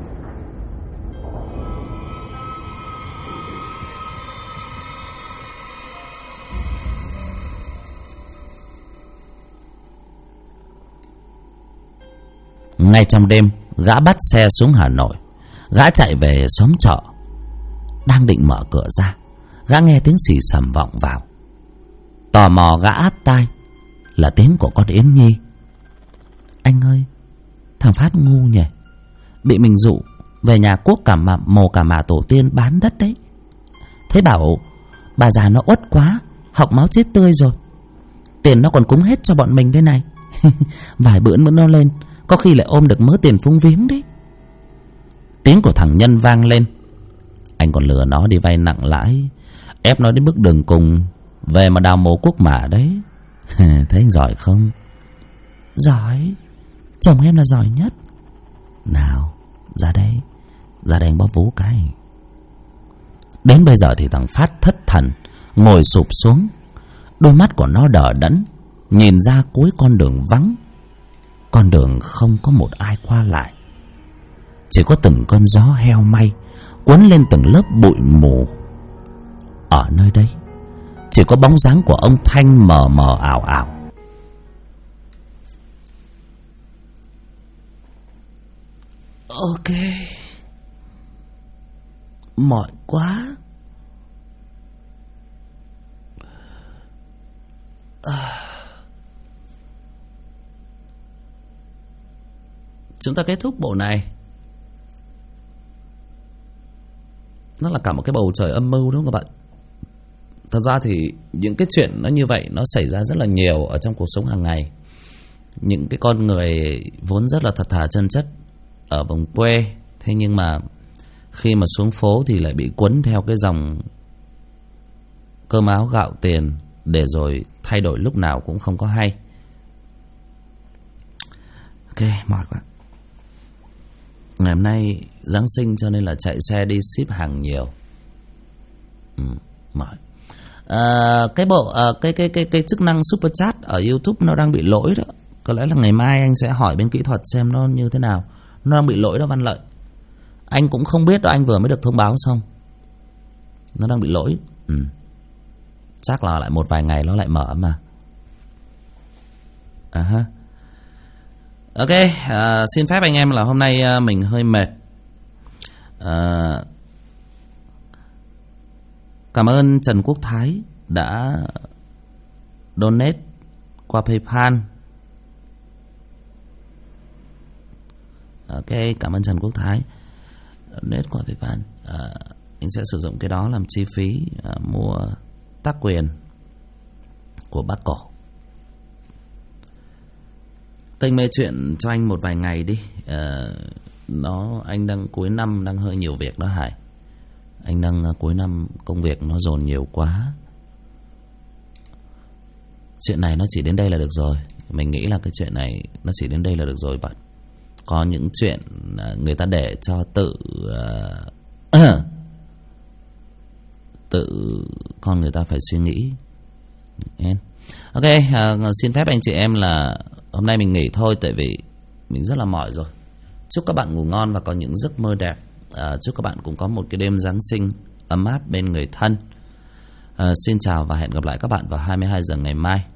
Ngay trong đêm, gã bắt xe xuống Hà Nội. Gã chạy về xóm chợ. Đang định mở cửa ra, gã nghe tiếng xì xầm vọng vào. Tò mò gã áp tai, là tiếng của con Yến Nhi. Anh ơi, thằng Phát ngu nhỉ, bị mình dụ về nhà cuốc mồ cả mà tổ tiên bán đất đấy. Thế bảo bà già nó uất quá, hộc máu chết tươi rồi. Tiền nó còn cúng hết cho bọn mình đây này. Vài bữa nữa nó lên, có khi lại ôm được mớ tiền phúng viếng đấy. Tiếng của thằng Nhân vang lên. Anh còn lừa nó đi vay nặng lãi, ép nó đến bước đường cùng, về mà đào mồ cuốc mả đấy. Thấy anh giỏi không? Giỏi, chồng em là giỏi nhất. Nào, ra đây anh bóp vú cái. Đến bây giờ thì thằng Phát thất thần, ngồi sụp xuống. Đôi mắt của nó đờ đẫn, nhìn ra cuối con đường vắng. Con đường không có một ai qua lại, chỉ có từng cơn gió heo may cuốn lên từng lớp bụi mù. Ở nơi đây chỉ có bóng dáng của ông Thanh mờ mờ ảo ảo. Ok, mỏi quá. Chúng ta kết thúc bộ này. Nó là cả một cái bầu trời âm mưu đúng không các bạn? Thật ra thì những cái chuyện nó như vậy nó xảy ra rất là nhiều ở trong cuộc sống hàng ngày. Những cái con người vốn rất là thật thà chân chất ở vùng quê, thế nhưng mà khi mà xuống phố thì lại bị cuốn theo cái dòng cơm áo gạo tiền, để rồi thay đổi lúc nào cũng không có hay. Ok, mỏi quá. Ngày hôm nay Giáng sinh cho nên là chạy xe đi ship hàng nhiều. Mỏi. Cái chức năng super chat ở YouTube nó đang bị lỗi đó. Có lẽ là ngày mai anh sẽ hỏi bên kỹ thuật xem nó như thế nào. Nó đang bị lỗi đó Văn Lợi. Anh cũng không biết đó, anh vừa mới được thông báo xong. Nó đang bị lỗi. Chắc là lại một vài ngày nó lại mở mà. Ok, xin phép anh em là hôm nay mình hơi mệt. Cảm ơn Trần Quốc Thái đã donate qua PayPal. Ok, cảm ơn Trần Quốc Thái donate qua PayPal. Anh sẽ sử dụng cái đó làm chi phí mua tác quyền của Bác Cổ. Kênh Mê Chuyện cho anh một vài ngày đi. Anh đang cuối năm đang hơi nhiều việc đó Hải. Anh đang cuối năm công việc nó dồn nhiều quá. Chuyện này nó chỉ đến đây là được rồi. Mình nghĩ là cái chuyện này nó chỉ đến đây là được rồi bạn. Có những chuyện người ta để cho tự con người ta phải suy nghĩ. Ok, xin phép anh chị em là hôm nay mình nghỉ thôi, tại vì mình rất là mỏi rồi. Chúc các bạn ngủ ngon và có những giấc mơ đẹp. Chúc các bạn cũng có một cái đêm Giáng sinh ấm áp bên người thân. Xin chào và hẹn gặp lại các bạn vào 22 giờ ngày mai.